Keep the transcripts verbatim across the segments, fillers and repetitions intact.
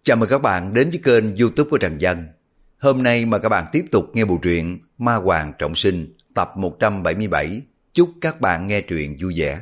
Chào mừng các bạn đến với kênh YouTube của Trần Dân. Hôm nay mời các bạn tiếp tục nghe bộ truyện Ma Hoàng Trọng Sinh tập một trăm bảy mươi bảy. Chúc các bạn nghe truyện vui vẻ.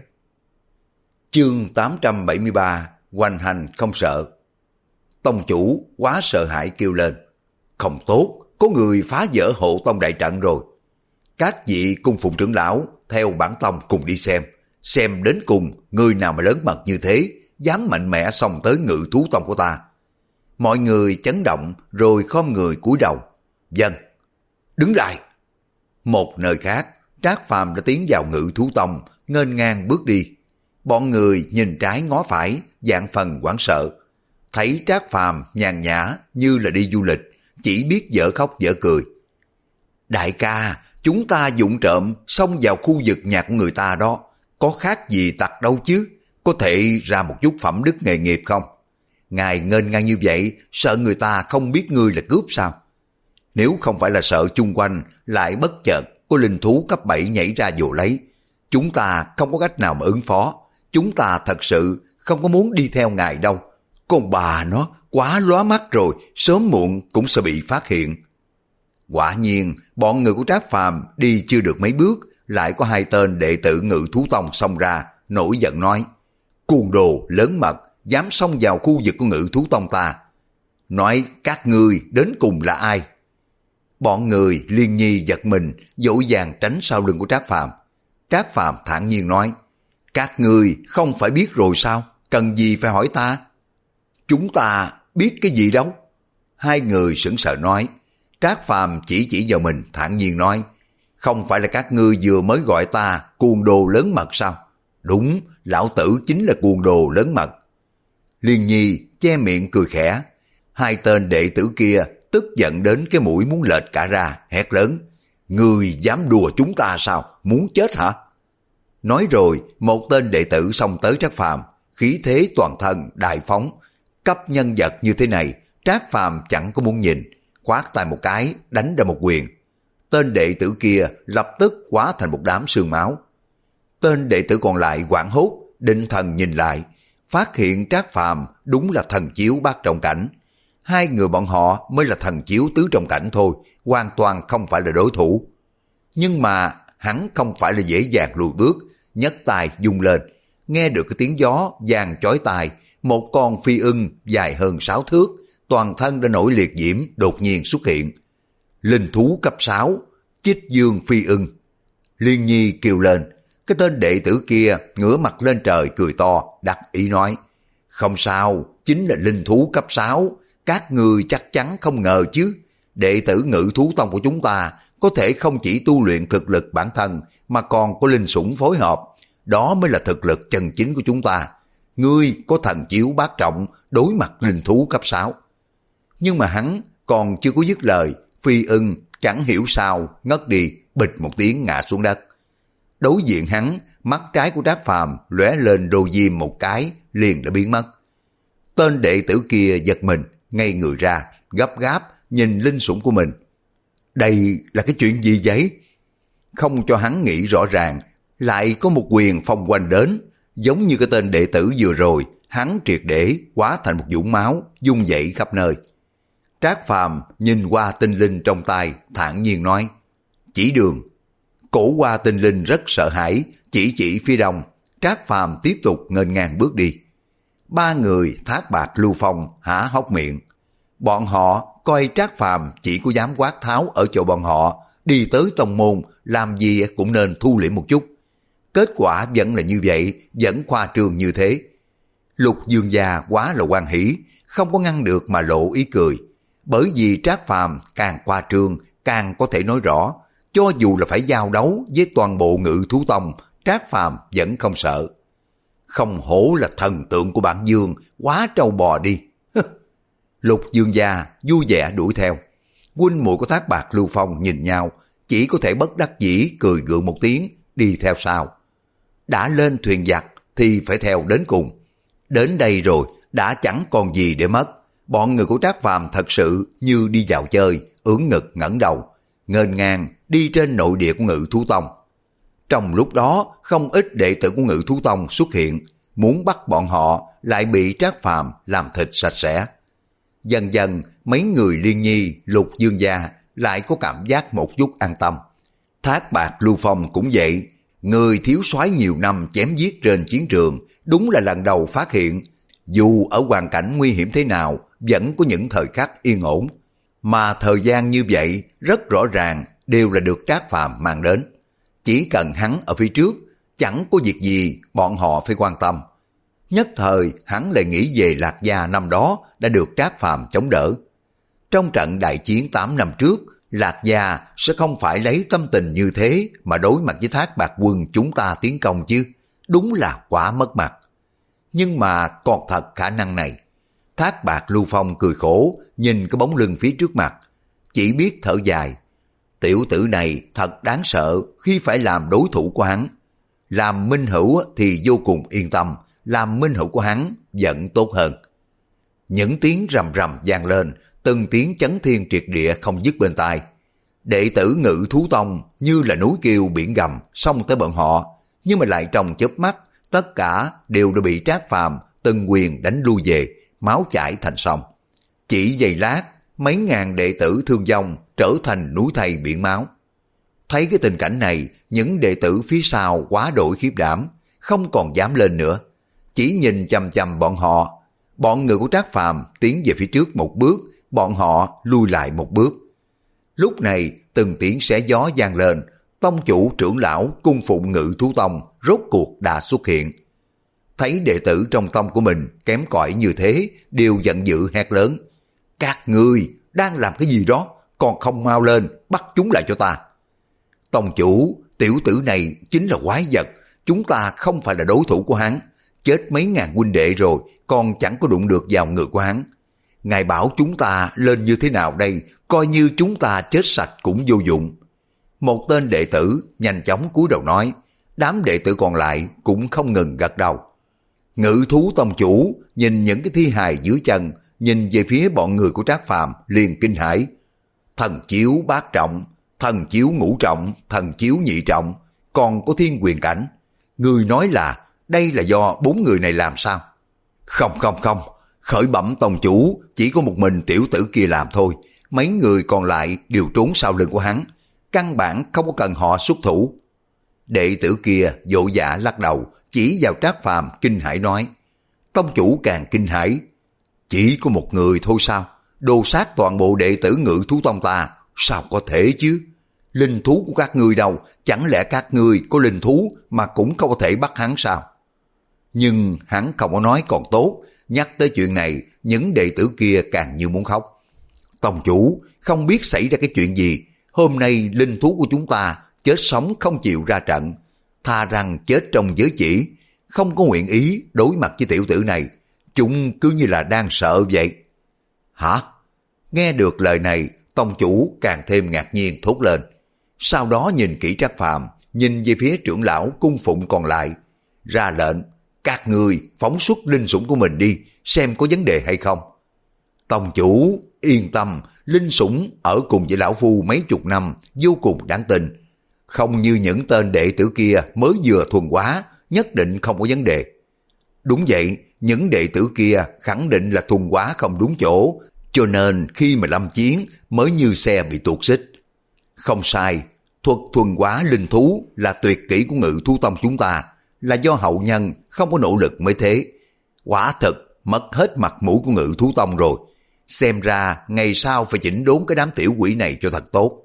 Chương tám trăm bảy mươi ba. Hoành hành không sợ. Tông chủ quá sợ hãi kêu lên: không tốt, có người phá vỡ hộ tông đại trận rồi. Các vị cung phụng trưởng lão theo bản tông cùng đi xem, xem đến cùng người nào mà lớn mật như thế, dám mạnh mẽ xông tới Ngự Thú Tông của ta. Mọi người chấn động rồi khom người cúi đầu. Vâng. Đứng lại. Một nơi khác, Trác Phàm đã tiến vào Ngự Thú Tông, nghênh ngang bước đi. Bọn người nhìn trái ngó phải, vạn phần hoảng sợ. Thấy Trác Phàm nhàn nhã như là đi du lịch, chỉ biết dở khóc dở cười. Đại ca, chúng ta vụng trộm xông vào khu vực nhà của người ta đó, có khác gì tặc đâu chứ, có thể ra một chút phẩm đức nghề nghiệp không? Ngài nghênh ngang như vậy, sợ người ta không biết ngươi là cướp sao? Nếu không phải là sợ chung quanh lại bất chợt có linh thú cấp bảy nhảy ra vồ lấy, chúng ta không có cách nào mà ứng phó. Chúng ta thật sự không có muốn đi theo ngài đâu. Con bà nó quá lóa mắt rồi, sớm muộn cũng sẽ bị phát hiện. Quả nhiên, bọn người của Trác Phàm đi chưa được mấy bước, lại có hai tên đệ tử Ngự Thú Tông xông ra, nổi giận nói: cuồng đồ lớn mật, dám xông vào khu vực của Ngự Thú Tông ta. Nói các ngươi đến cùng là ai? Bọn người Liên Nhi giật mình, vội vàng tránh sau lưng của Trác Phàm. Trác Phàm thản nhiên nói: các ngươi không phải biết rồi sao, cần gì phải hỏi ta? Chúng ta biết cái gì đâu? Hai người sững sờ nói. Trác Phàm chỉ chỉ vào mình thản nhiên nói: không phải là các ngươi vừa mới gọi ta cuồng đồ lớn mật sao? Đúng, lão tử chính là cuồng đồ lớn mật. Liên Nhi che miệng cười khẽ. Hai tên đệ tử kia tức giận đến cái mũi muốn lệch cả ra, hét lớn: ngươi dám đùa chúng ta sao, muốn chết hả? Nói rồi một tên đệ tử xông tới Trác Phàm, khí thế toàn thân đại phóng. Cấp nhân vật như thế này, Trác Phàm chẳng có muốn nhìn, khoát tay một cái đánh ra một quyền. Tên đệ tử kia lập tức hóa thành một đám sương máu. Tên đệ tử còn lại hoảng hốt, định thần nhìn lại, phát hiện Trác Phàm đúng là thần chiếu bát trọng cảnh. Hai người bọn họ mới là thần chiếu tứ trọng cảnh thôi, hoàn toàn không phải là đối thủ. Nhưng mà hắn không phải là dễ dàng lùi bước, nhấc tay vung lên, nghe được cái tiếng gió vang chói tai, một con phi ưng dài hơn sáu thước, toàn thân đã nổi liệt diễm đột nhiên xuất hiện. Linh thú cấp sáu, Chích Dương Phi Ưng. Liên Nhi kêu lên. Cái tên đệ tử kia ngửa mặt lên trời cười to, đắc ý nói: không sao, chính là linh thú cấp sáu, các ngươi chắc chắn không ngờ chứ. Đệ tử Ngự Thú Tông của chúng ta có thể không chỉ tu luyện thực lực bản thân mà còn có linh sủng phối hợp, đó mới là thực lực chân chính của chúng ta. Ngươi có thần chiếu bát trọng đối mặt linh thú cấp sáu. Nhưng mà hắn còn chưa có dứt lời, Phi Ưng chẳng hiểu sao ngất đi, bịch một tiếng ngã xuống đất. Đối diện hắn, mắt trái của Trác Phàm lóe lên đô diêm một cái, liền đã biến mất. Tên đệ tử kia giật mình, ngây người ra, gấp gáp nhìn linh sủng của mình. Đây là cái chuyện gì vậy? Không cho hắn nghĩ rõ ràng, lại có một quyền phong quanh đến, giống như cái tên đệ tử vừa rồi, hắn triệt để hóa thành một vũng máu, dung dậy khắp nơi. Trác Phàm nhìn qua tinh linh trong tay, thản nhiên nói: chỉ đường. Cổ Hoa Tinh Linh rất sợ hãi, chỉ chỉ phía đông. Trác Phàm tiếp tục nghênh ngang bước đi. Ba người Thác Bạt Lưu Phong há hốc miệng. Bọn họ coi Trác Phàm chỉ có dám quát tháo ở chỗ bọn họ, đi tới tông môn làm gì cũng nên thu liễm một chút. Kết quả vẫn là như vậy, vẫn khoa trương như thế. Lục Dương gia quá là hoan hỉ, không có ngăn được mà lộ ý cười. Bởi vì Trác Phàm càng khoa trương, càng có thể nói rõ, cho dù là phải giao đấu với toàn bộ Ngự Thú Tông, Trác Phàm vẫn không sợ. Không hổ là thần tượng của bản Dương, quá trâu bò đi. Lục Dương gia vui vẻ đuổi theo. Huynh muội của Thác Bạt Lưu Phong nhìn nhau, chỉ có thể bất đắc dĩ cười gượng một tiếng, đi theo sau. Đã lên thuyền giặc thì phải theo đến cùng. Đến đây rồi, đã chẳng còn gì để mất. Bọn người của Trác Phàm thật sự như đi vào chơi, ưỡn ngực ngẩng đầu, nghênh ngang đi trên nội địa của Ngự Thú Tông. Trong lúc đó, không ít đệ tử của Ngự Thú Tông xuất hiện, muốn bắt bọn họ lại bị Trác Phàm làm thịt sạch sẽ. dần dần mấy người Liên Nhi, Lục Dương gia lại có cảm giác một chút an tâm. Thác Bạt Lưu Phong cũng vậy, người thiếu soái nhiều năm chém giết trên chiến trường, đúng là lần đầu phát hiện, dù ở hoàn cảnh nguy hiểm thế nào, vẫn có những thời khắc yên ổn. Mà thời gian như vậy, rất rõ ràng đều là được Trác Phàm mang đến. Chỉ cần hắn ở phía trước, chẳng có việc gì bọn họ phải quan tâm. Nhất thời hắn lại nghĩ về Lạc Gia năm đó đã được Trác Phàm chống đỡ. Trong trận đại chiến tám năm trước, Lạc Gia sẽ không phải lấy tâm tình như thế mà đối mặt với Thác Bạt quân chúng ta tiến công chứ. Đúng là quá mất mặt. Nhưng mà còn thật khả năng này. Thác Bạt Lưu Phong cười khổ, nhìn cái bóng lưng phía trước mặt. Chỉ biết thở dài. Tiểu tử này thật đáng sợ khi phải làm đối thủ của hắn. Làm minh hữu thì vô cùng yên tâm, làm minh hữu của hắn vẫn tốt hơn. Những tiếng rầm rầm vang lên, từng tiếng chấn thiên triệt địa không dứt bên tai. Đệ tử Ngự Thú Tông như là núi kêu biển gầm xông tới bọn họ, nhưng mà lại trong chớp mắt, tất cả đều đã bị Trác Phàm từng quyền đánh lui về, máu chảy thành sông. Chỉ giây lát, mấy ngàn đệ tử thương vong trở thành núi thây biển máu. Thấy cái tình cảnh này, những đệ tử phía sau quá đổi khiếp đảm, không còn dám lên nữa. Chỉ nhìn chằm chằm bọn họ. Bọn người của Trác Phàm tiến về phía trước một bước, bọn họ lui lại một bước. Lúc này, từng tiếng xé gió vang lên, tông chủ trưởng lão cung phụng Ngự Thú Tông rốt cuộc đã xuất hiện. Thấy đệ tử trong tông của mình kém cỏi như thế, đều giận dữ hét lớn. Các ngươi đang làm cái gì đó, còn không mau lên, bắt chúng lại cho ta. Tông chủ, tiểu tử này chính là quái vật, chúng ta không phải là đối thủ của hắn. Chết mấy ngàn huynh đệ rồi, còn chẳng có đụng được vào người của hắn. Ngài bảo chúng ta lên như thế nào đây, coi như chúng ta chết sạch cũng vô dụng. Một tên đệ tử nhanh chóng cúi đầu nói, đám đệ tử còn lại cũng không ngừng gật đầu. Ngự Thú Tông chủ nhìn những cái thi hài dưới chân, nhìn về phía bọn người của Trác Phàm liền kinh hãi. Thần chiếu bát trọng, thần chiếu ngũ trọng, thần chiếu nhị trọng, còn có thiên quyền cảnh. Người nói là đây là do bốn người này làm sao? Không không không, khởi bẩm tông chủ, chỉ có một mình tiểu tử kia làm thôi. Mấy người còn lại đều trốn sau lưng của hắn, căn bản không có cần họ xuất thủ. Đệ tử kia vội vã lắc đầu, chỉ vào Trác Phàm kinh hãi nói. Tông chủ càng kinh hãi. Chỉ có một người thôi sao? Đồ sát toàn bộ đệ tử Ngự Thú Tông ta, sao có thể chứ? Linh thú của các ngươi đâu, chẳng lẽ các ngươi có linh thú mà cũng không có thể bắt hắn sao? Nhưng hắn không có nói còn tốt, nhắc tới chuyện này, những đệ tử kia càng như muốn khóc. Tông chủ, không biết xảy ra cái chuyện gì, hôm nay linh thú của chúng ta chết sống không chịu ra trận, tha rằng chết trong giới chỉ, không có nguyện ý đối mặt với tiểu tử này, chúng cứ như là đang sợ vậy. Hả? Nghe được lời này, tông chủ càng thêm ngạc nhiên thốt lên. Sau đó nhìn kỹ Trác Phàm, nhìn về phía trưởng lão cung phụng còn lại, ra lệnh, các người phóng xuất linh sủng của mình đi, xem có vấn đề hay không. Tông chủ, yên tâm, linh sủng ở cùng với lão phu mấy chục năm, vô cùng đáng tin. Không như những tên đệ tử kia mới vừa thuần hóa, nhất định không có vấn đề. Đúng vậy, những đệ tử kia khẳng định là thuần hóa không đúng chỗ, cho nên khi mà lâm chiến mới như xe bị tuột xích. Không sai, thuật thuần hóa linh thú là tuyệt kỹ của Ngự Thú Tông chúng ta, là do hậu nhân không có nỗ lực mới thế. Quả thật mất hết mặt mũi của Ngự Thú Tông rồi. Xem ra ngày sau phải chỉnh đốn cái đám tiểu quỷ này cho thật tốt.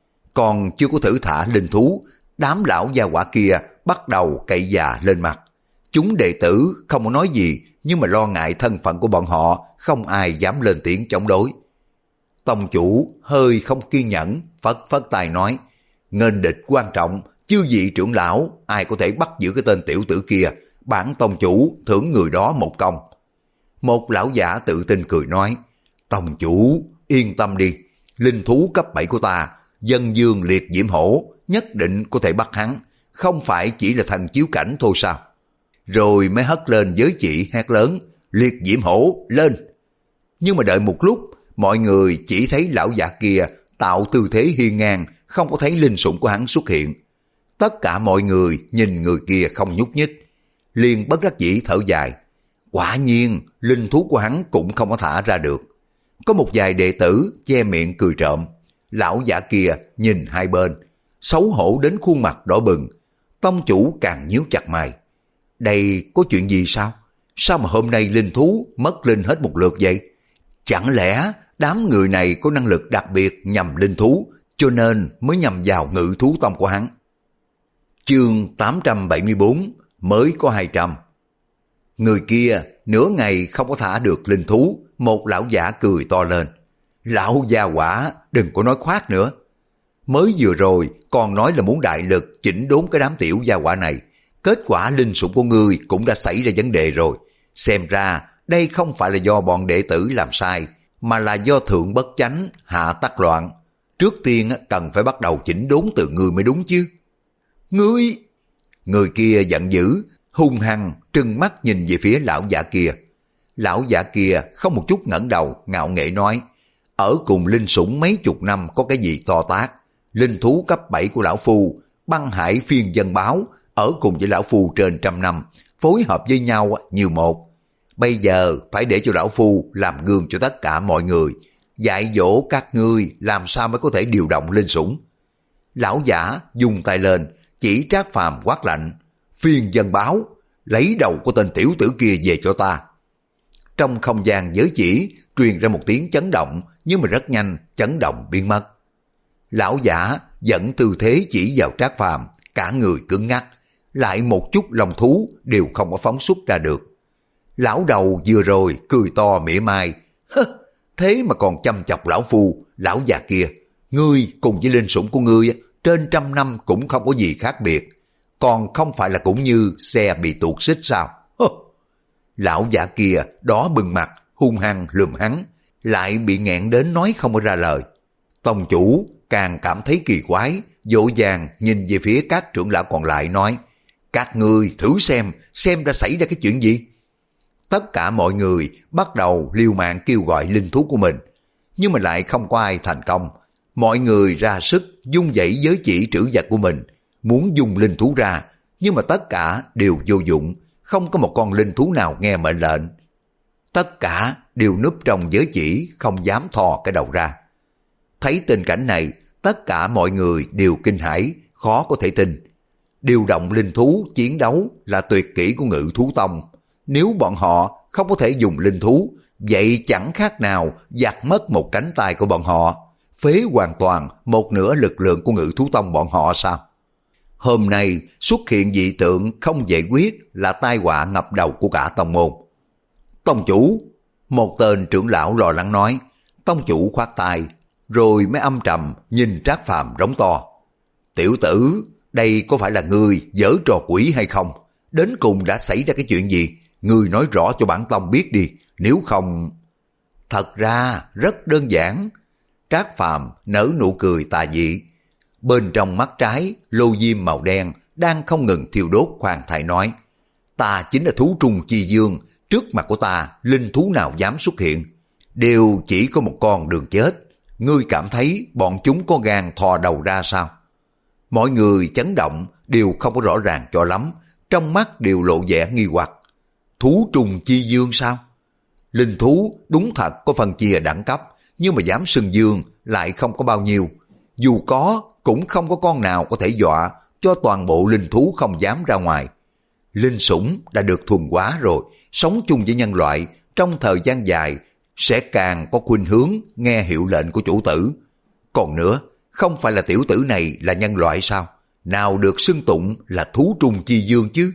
Còn chưa có thử thả linh thú, đám lão gia quả kia bắt đầu cậy già lên mặt. Chúng đệ tử không có nói gì, nhưng mà lo ngại thân phận của bọn họ, không ai dám lên tiếng chống đối. Tông chủ hơi không kiên nhẫn, phất phất tay nói, nghênh địch quan trọng, chư vị trưởng lão, ai có thể bắt giữ cái tên tiểu tử kia, bản tông chủ thưởng người đó một công. Một lão giả tự tin cười nói, tông chủ yên tâm đi, linh thú cấp bảy của ta, Dân Dương Liệt Diễm Hổ, nhất định có thể bắt hắn, không phải chỉ là thần chiếu cảnh thôi sao? Rồi mới hất lên giới chỉ hét lớn, Liệt Diễm Hổ lên. Nhưng mà đợi một lúc, mọi người chỉ thấy lão già kia tạo tư thế hiên ngang, không có thấy linh sủng của hắn xuất hiện. Tất cả mọi người nhìn người kia không nhúc nhích, liền bất đắc dĩ thở dài. Quả nhiên, linh thú của hắn cũng không có thả ra được. có một vài đệ tử che miệng cười trộm. Lão giả kia nhìn hai bên, xấu hổ đến khuôn mặt đỏ bừng. Tông chủ càng nhíu chặt mày. Đây có chuyện gì sao? Sao mà hôm nay linh thú mất linh hết một lượt vậy? Chẳng lẽ đám người này có năng lực đặc biệt nhằm linh thú, cho nên mới nhằm vào ngự thú tông của hắn? Chương tám trăm bảy mươi bốn, mới có hai trăm. Người kia nửa ngày không có thả được linh thú. Một lão giả cười to lên. Lão gia quả, đừng có nói khoác nữa. Mới vừa rồi còn nói là muốn đại lực chỉnh đốn cái đám tiểu gia quả này. Kết quả linh sủng của ngươi cũng đã xảy ra vấn đề rồi. Xem ra đây không phải là do bọn đệ tử làm sai, mà là do thượng bất chánh, hạ tắc loạn. Trước tiên cần phải bắt đầu chỉnh đốn từ ngươi mới đúng chứ. Ngươi! Người kia giận dữ, hung hăng trừng mắt nhìn về phía lão giả kia. Lão giả kia không một chút ngẩng đầu, ngạo nghễ nói, ở cùng linh sủng mấy chục năm có cái gì to tát. Linh thú cấp bảy của lão phu, băng hải phiên dân báo, ở cùng với lão phu trên trăm năm, phối hợp với nhau như một. Bây giờ phải để cho lão phu làm gương cho tất cả mọi người, dạy dỗ các ngươi làm sao mới có thể điều động linh sủng. Lão giả dùng tay lên, chỉ Trác Phàm quát lạnh, phiên dân báo, lấy đầu của tên tiểu tử kia về cho ta. Trong không gian giới chỉ truyền ra một tiếng chấn động, nhưng mà rất nhanh chấn động biến mất. Lão giả dẫn tư thế chỉ vào Trác Phàm, cả người cứng ngắc, lại một chút lòng thú đều không có phóng xuất ra được. Lão đầu vừa rồi cười to mỉa mai, thế mà còn chăm chọc lão phu. Lão già kia, ngươi cùng với linh sủng của ngươi trên trăm năm cũng không có gì khác biệt, còn không phải là cũng như xe bị tuột xích sao? Hơ. Lão giả kia đó bừng mặt, hung hăng lườm hắn, lại bị nghẹn đến nói không có ra lời. Tông chủ càng cảm thấy kỳ quái, dỗ dàng nhìn về phía các trưởng lão còn lại nói, các ngươi thử xem, xem đã xảy ra cái chuyện gì. Tất cả mọi người bắt đầu liều mạng kêu gọi linh thú của mình, nhưng mà lại không có ai thành công. Mọi người ra sức dung dãy giới chỉ trữ vật của mình, muốn dùng linh thú ra, nhưng mà tất cả đều vô dụng, không có một con linh thú nào nghe mệnh lệnh. Tất cả đều núp trong giới chỉ, không dám thò cái đầu ra. Thấy tình cảnh này, tất cả mọi người đều kinh hãi, khó có thể tin. Điều động linh thú chiến đấu là tuyệt kỹ của Ngự Thú Tông. Nếu bọn họ không có thể dùng linh thú, vậy chẳng khác nào giặt mất một cánh tay của bọn họ, phế hoàn toàn một nửa lực lượng của Ngự Thú Tông bọn họ sao? Hôm nay xuất hiện dị tượng không giải quyết là tai họa ngập đầu của cả tông môn. Tông chủ, một tên trưởng lão lo lắng nói. Tông chủ khoát tay, rồi mới âm trầm nhìn Trác Phàm rống to. Tiểu tử, đây có phải là ngươi giở trò quỷ hay không? Đến cùng đã xảy ra cái chuyện gì? Ngươi nói rõ cho bản tông biết đi, nếu không... Thật ra rất đơn giản. Trác Phàm nở nụ cười tà dị. Bên trong mắt trái, lô diêm màu đen đang không ngừng thiêu đốt khoan thai nói, ta chính là thú trung chi dương, trước mặt của ta linh thú nào dám xuất hiện, đều chỉ có một con đường chết. Ngươi cảm thấy bọn chúng có gan thò đầu ra sao? Mọi người chấn động đều không có rõ ràng cho lắm, trong mắt đều lộ vẻ nghi hoặc. Thú trùng chi dương sao? Linh thú đúng thật có phân chia đẳng cấp, nhưng mà dám xưng dương lại không có bao nhiêu. Dù có, cũng không có con nào có thể dọa cho toàn bộ linh thú không dám ra ngoài. Linh sủng đã được thuần hóa rồi, sống chung với nhân loại trong thời gian dài sẽ càng có khuynh hướng nghe hiệu lệnh của chủ tử. Còn nữa, không phải là tiểu tử này là nhân loại sao? Nào được xưng tụng là thú trung chi dương chứ?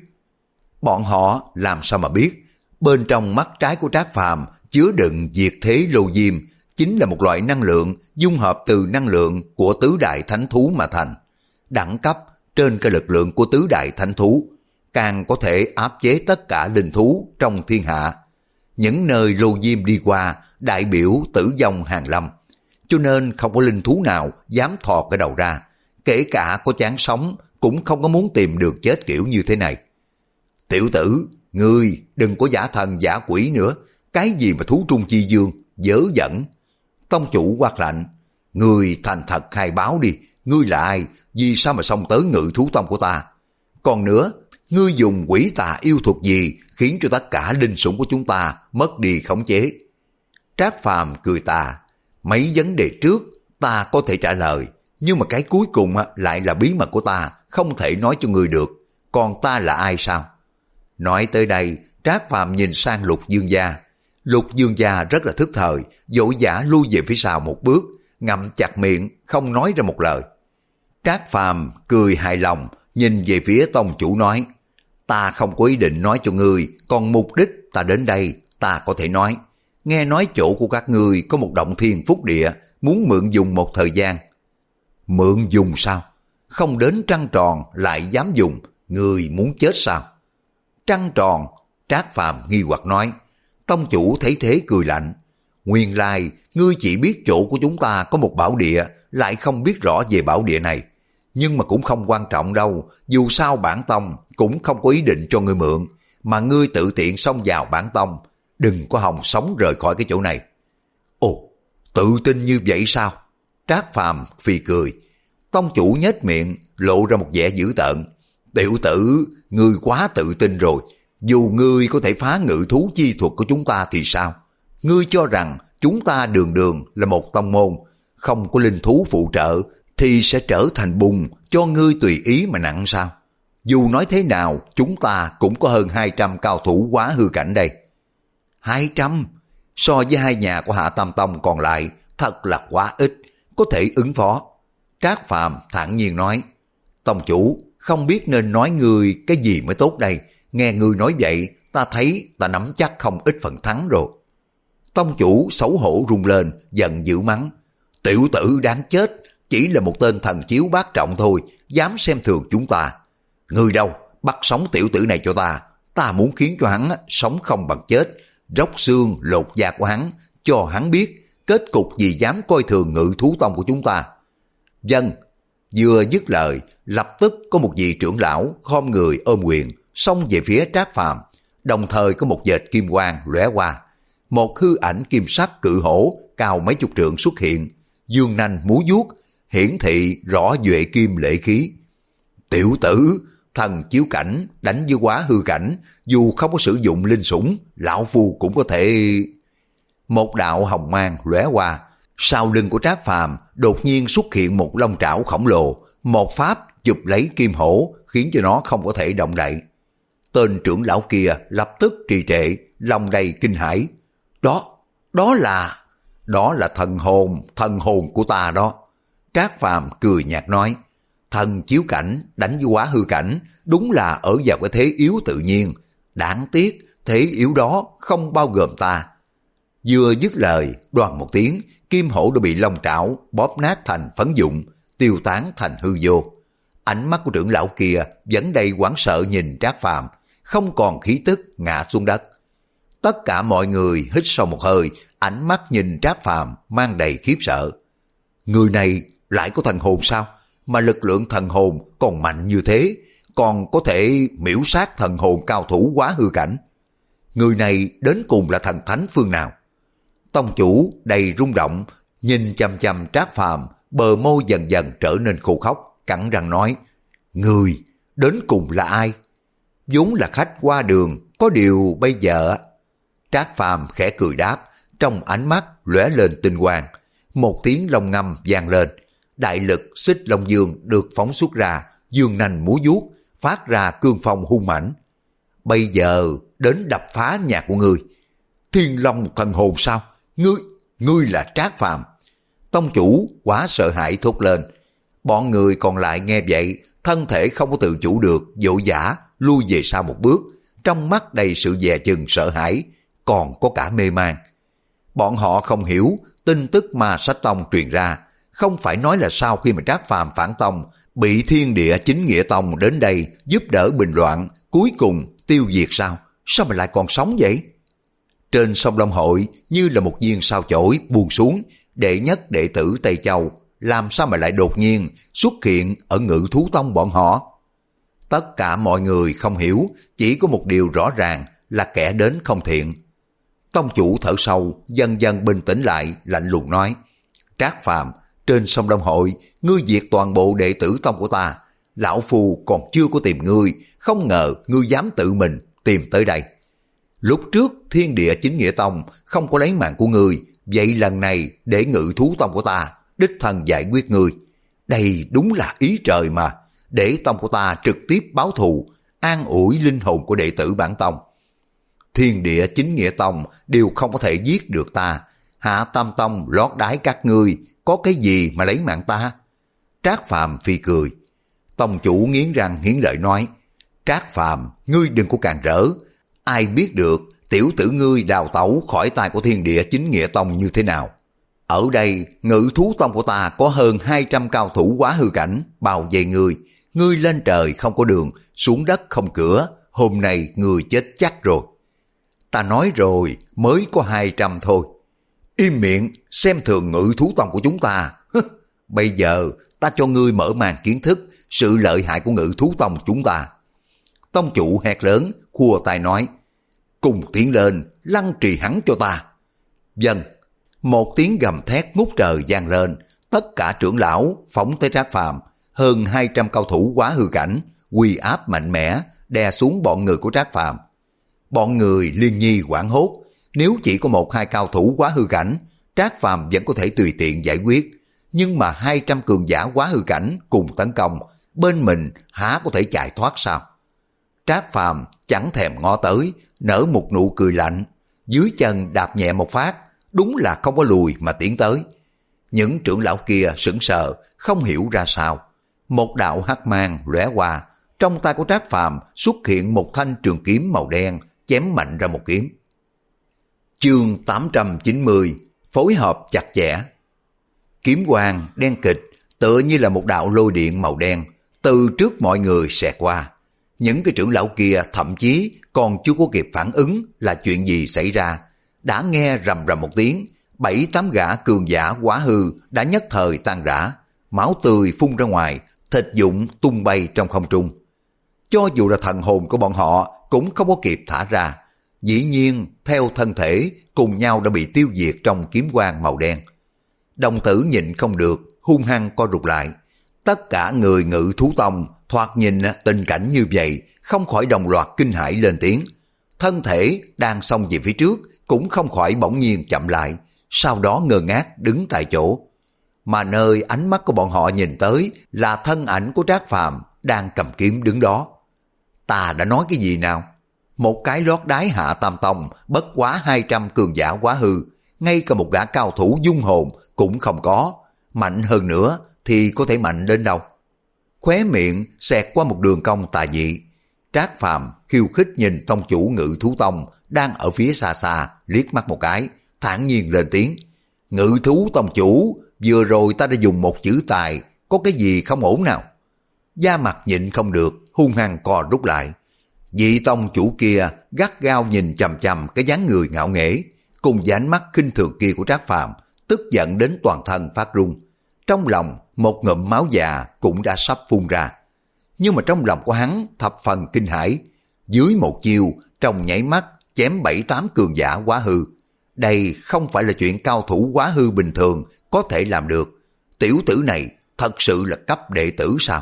Bọn họ làm sao mà biết, bên trong mắt trái của Trác Phàm chứa đựng diệt thế lô diêm, chính là một loại năng lượng dung hợp từ năng lượng của tứ đại thánh thú mà thành. Đẳng cấp trên cái lực lượng của tứ đại thánh thú, càng có thể áp chế tất cả linh thú trong thiên hạ. Những nơi lô diêm đi qua đại biểu tử vong hàng lâm, cho nên không có linh thú nào dám thò cái đầu ra, kể cả có chán sống cũng không có muốn tìm đường chết kiểu như thế này. Tiểu tử, ngươi đừng có giả thần giả quỷ nữa, cái gì mà thú trung chi dương, dớ dẫn. Tông chủ quát lạnh, ngươi thành thật khai báo đi, ngươi là ai, vì sao mà xông tới Ngự Thú Tông của ta? Còn nữa, ngươi dùng quỷ tà yêu thuật gì khiến cho tất cả linh sủng của chúng ta mất đi khống chế? Trác Phàm cười tà, mấy vấn đề trước ta có thể trả lời, nhưng mà cái cuối cùng lại là bí mật của ta, không thể nói cho ngươi được. Còn ta là ai sao? Nói tới đây, Trác Phàm nhìn sang Lục Dương gia. Lục Dương gia rất là thức thời, vội vã lui về phía sau một bước, ngậm chặt miệng, không nói ra một lời. Trác Phàm cười hài lòng, nhìn về phía tông chủ nói, ta không có ý định nói cho ngươi, còn mục đích ta đến đây, ta có thể nói. Nghe nói chỗ của các ngươi có một động thiên phúc địa, muốn mượn dùng một thời gian. Mượn dùng sao? Không đến trăng tròn lại dám dùng, ngươi muốn chết sao? Trăng tròn, Trác Phàm nghi hoặc nói. Tông chủ thấy thế cười lạnh. Nguyên lai, ngươi chỉ biết chỗ của chúng ta có một bảo địa, lại không biết rõ về bảo địa này. Nhưng mà cũng không quan trọng đâu, dù sao bản tông cũng không có ý định cho ngươi mượn, mà ngươi tự tiện xông vào bản tông, đừng có hòng sống rời khỏi cái chỗ này. Ồ, tự tin như vậy sao? Trác Phàm phì cười. Tông chủ nhếch miệng, lộ ra một vẻ dữ tợn. Tiểu tử, ngươi quá tự tin rồi. Dù ngươi có thể phá ngự thú chi thuật của chúng ta thì sao? Ngươi cho rằng chúng ta đường đường là một tông môn, không có linh thú phụ trợ thì sẽ trở thành bùn cho ngươi tùy ý mà nặng sao? Dù nói thế nào, chúng ta cũng có hơn hai trăm cao thủ quá hư cảnh đây. hai trăm? So với hai nhà của Hạ Tam Tông còn lại, thật là quá ít, có thể ứng phó. Trác Phàm thản nhiên nói, tông chủ, không biết nên nói ngươi cái gì mới tốt đây. Nghe ngươi nói vậy, ta thấy ta nắm chắc không ít phần thắng rồi. Tông chủ xấu hổ rung lên, giận dữ mắng. Tiểu tử đáng chết, chỉ là một tên thần chiếu bát trọng thôi, dám xem thường chúng ta. Ngươi đâu, bắt sống tiểu tử này cho ta. Ta muốn khiến cho hắn sống không bằng chết, róc xương lột da của hắn, cho hắn biết kết cục gì dám coi thường ngự thú tông của chúng ta. Dân, vừa dứt lời, lập tức có một vị trưởng lão khom người ôm quyền, xông về phía Trác Phàm, đồng thời có một vệt kim quang lóe qua. Một hư ảnh kim sắc cự hổ cao mấy chục trượng xuất hiện, dương nanh múa vuốt, hiển thị rõ duệ kim lệ khí. Tiểu tử, thần chiếu cảnh đánh với quá hư cảnh, dù không có sử dụng linh sủng, lão phu cũng có thể. Một đạo hồng mang lóe qua, sau lưng của Trác Phàm đột nhiên xuất hiện một long trảo khổng lồ, một pháp chụp lấy kim hổ, khiến cho nó không có thể động đậy. Tên trưởng lão kia lập tức trì trệ, lòng đầy kinh hãi. Đó, đó là, đó là thần hồn, thần hồn của ta đó. Trác Phàm cười nhạt nói, thần chiếu cảnh đánh với quá hư cảnh, đúng là ở vào cái thế yếu tự nhiên. Đáng tiếc, thế yếu đó không bao gồm ta. Vừa dứt lời, đoàn một tiếng, kim hổ đã bị long trảo bóp nát thành phấn vụn, tiêu tán thành hư vô. Ánh mắt của trưởng lão kia vẫn đầy hoảng sợ nhìn Trác Phàm, không còn khí tức, ngã xuống đất. Tất cả mọi người hít sâu một hơi, ánh mắt nhìn Trác Phàm mang đầy khiếp sợ. Người này lại có thần hồn sao? Mà lực lượng thần hồn còn mạnh như thế, còn có thể miễu sát thần hồn cao thủ quá hư cảnh. Người này đến cùng là thần thánh phương nào? Tông chủ đầy rung động, nhìn chăm chăm Trác Phàm, bờ môi dần dần trở nên khô khốc, cắn răng nói, người đến cùng là ai? Vốn là khách qua đường, có điều bây giờ. Trác Phàm khẽ cười đáp, trong ánh mắt lóe lên tinh quang. Một tiếng long ngâm vang lên, đại lực xích long dương được phóng xuất ra, dương nanh múa vuốt, phát ra cương phong hung mãnh. Bây giờ đến đập phá nhà của ngươi. Thiên long thần hồn sao? Ngươi, ngươi là Trác Phàm. Tông chủ quá sợ hãi thốt lên. Bọn người còn lại nghe vậy, thân thể không có tự chủ được, vội vã lui về sau một bước, trong mắt đầy sự dè chừng sợ hãi, còn có cả mê man. Bọn họ không hiểu tin tức mà sách tông truyền ra, không phải nói là sau khi mà Trác Phàm phản tông, bị thiên địa chính nghĩa tông đến đây giúp đỡ bình loạn, cuối cùng tiêu diệt sao? Sao mà lại còn sống vậy? Trên sông Long Hội như là một viên sao chổi buông xuống, đệ nhất đệ tử Tây Châu làm sao mà lại đột nhiên xuất hiện ở Ngự Thú Tông bọn họ? Tất cả mọi người không hiểu, chỉ có một điều rõ ràng là kẻ đến không thiện. Tông chủ thở sâu, dần dần bình tĩnh lại, lạnh lùng nói, Trác Phàm, trên sông Đông Hội, ngươi diệt toàn bộ đệ tử tông của ta. Lão Phu còn chưa có tìm ngươi, không ngờ ngươi dám tự mình tìm tới đây. Lúc trước Thiên Địa Chính Nghĩa Tông không có lấy mạng của ngươi, vậy lần này để Ngự Thú Tông của ta đích thân giải quyết ngươi. Đây đúng là ý trời mà, để tông của ta trực tiếp báo thù, an ủi linh hồn của đệ tử bản tông. Thiên Địa Chính Nghĩa Tông đều không có thể giết được ta, Hạ Tam Tông lót đái các ngươi, có cái gì mà lấy mạng ta? Trác Phàm phi cười. Tông chủ nghiến răng nghiến lợi nói, Trác Phàm, ngươi đừng có càn rỡ, ai biết được tiểu tử ngươi đào tẩu khỏi tay của Thiên Địa Chính Nghĩa Tông như thế nào. Ở đây, Ngự Thú Tông của ta có hơn hai trăm cao thủ quá hư cảnh, bao vây ngươi, ngươi lên trời không có đường, xuống đất không cửa, hôm nay ngươi chết chắc rồi. Ta nói rồi, mới có hai trăm thôi. Im miệng, xem thường Ngự Thú Tông của chúng ta. Bây giờ, ta cho ngươi mở màn kiến thức sự lợi hại của Ngự Thú Tông chúng ta. Tông chủ hét lớn, khua tay nói, cùng tiến lên, lăng trì hắn cho ta. Vâng. Một tiếng gầm thét ngút trời vang lên, tất cả trưởng lão phóng tới Trác Phàm, hơn hai trăm cao thủ quá hư cảnh, uy áp mạnh mẽ, đè xuống bọn người của Trác Phàm. Bọn người liên nhi hoảng hốt, nếu chỉ có một hai cao thủ quá hư cảnh, Trác Phàm vẫn có thể tùy tiện giải quyết, nhưng mà hai trăm cường giả quá hư cảnh cùng tấn công, bên mình há có thể chạy thoát sao? Trác Phàm chẳng thèm ngó tới, nở một nụ cười lạnh, dưới chân đạp nhẹ một phát, đúng là không có lùi mà tiến tới. Những trưởng lão kia sững sờ, không hiểu ra sao. Một đạo hắc mang lóe qua, trong tay của Trác Phàm xuất hiện một thanh trường kiếm màu đen, chém mạnh ra một kiếm. Chương tám trăm chín mươi, phối hợp chặt chẽ. Kiếm quang đen kịch, tựa như là một đạo lôi điện màu đen, từ trước mọi người xẹt qua. Những cái trưởng lão kia thậm chí còn chưa có kịp phản ứng là chuyện gì xảy ra, đã nghe rầm rầm một tiếng, bảy tám gã cường giả quá hư đã nhất thời tan rã, máu tươi phun ra ngoài, thịt dụng tung bay trong không trung. Cho dù là thần hồn của bọn họ cũng không có kịp thả ra, dĩ nhiên theo thân thể cùng nhau đã bị tiêu diệt trong kiếm quang màu đen. Đồng tử nhịn không được, hung hăng co rụt lại. Tất cả người Ngự Thú Tông thoạt nhìn tình cảnh như vậy, không khỏi đồng loạt kinh hãi lên tiếng. Thân thể đang xông về phía trước cũng không khỏi bỗng nhiên chậm lại, sau đó ngơ ngác đứng tại chỗ. Mà nơi ánh mắt của bọn họ nhìn tới là thân ảnh của Trác Phàm đang cầm kiếm đứng đó. Ta đã nói cái gì nào? Một cái lót đái Hạ Tam Tông bất quá hai trăm cường giả quá hư, ngay cả một gã cao thủ dung hồn cũng không có, mạnh hơn nữa thì có thể mạnh đến đâu? Khóe miệng xẹt qua một đường cong tà dị. Trác Phàm khiêu khích nhìn tông chủ Ngự Thú Tông đang ở phía xa xa, liếc mắt một cái, thản nhiên lên tiếng. Ngự Thú Tông chủ, vừa rồi ta đã dùng một chữ tài, có cái gì không ổn nào? Da mặt nhịn không được, hung hăng co rút lại. Vị tông chủ kia gắt gao nhìn chằm chằm cái dáng người ngạo nghễ, cùng với ánh mắt khinh thường kia của Trác Phàm, tức giận đến toàn thân phát run. Trong lòng một ngụm máu già cũng đã sắp phun ra. Nhưng mà trong lòng của hắn thập phần kinh hãi, dưới một chiêu trong nhảy mắt chém bảy tám cường giả quá hư. Đây không phải là chuyện cao thủ quá hư bình thường có thể làm được. Tiểu tử này thật sự là cấp đệ tử sao?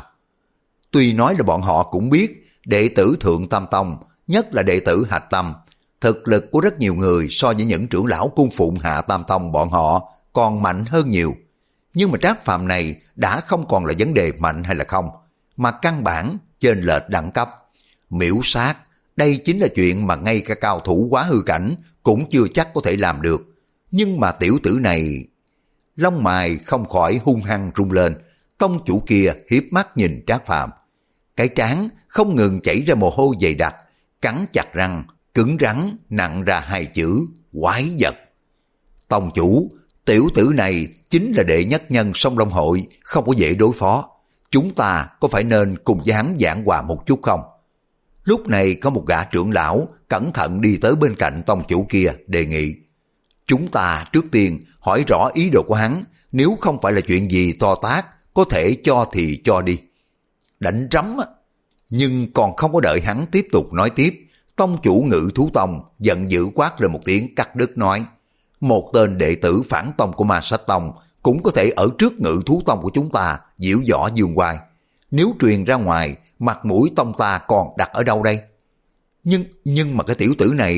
Tuy nói là bọn họ cũng biết đệ tử Thượng Tam Tông, nhất là đệ tử Hạch Tâm, thực lực của rất nhiều người so với những trưởng lão cung phụng Hạ Tam Tông bọn họ còn mạnh hơn nhiều. Nhưng mà Trác Phàm này đã không còn là vấn đề mạnh hay là không, mà căn bản chênh lệch đẳng cấp. Miễu sát, đây chính là chuyện mà ngay cả cao thủ quá hư cảnh cũng chưa chắc có thể làm được. Nhưng mà tiểu tử này... Lông mày không khỏi hung hăng rung lên, tông chủ kia hiếp mắt nhìn Trác Phàm. Cái trán không ngừng chảy ra mồ hôi dày đặc, cắn chặt răng, cứng rắn nặng ra hai chữ quái vật. Tông chủ, tiểu tử này chính là đệ nhất nhân Sông Long Hội, không có dễ đối phó. Chúng ta có phải nên cùng với hắn giảng hòa một chút không? Lúc này có một gã trưởng lão cẩn thận đi tới bên cạnh tông chủ kia đề nghị. Chúng ta trước tiên hỏi rõ ý đồ của hắn, nếu không phải là chuyện gì to tát, có thể cho thì cho đi. Đánh rắm á. Nhưng còn không có đợi hắn tiếp tục nói tiếp, tông chủ Ngự Thú Tông giận dữ quát lên một tiếng cắt đứt nói. Một tên đệ tử phản tông của Ma Sách Tông cũng có thể ở trước Ngự Thú Tông của chúng ta diễu võ dương oai. Nếu truyền ra ngoài, mặt mũi tông ta còn đặt ở đâu đây? Nhưng nhưng mà cái tiểu tử này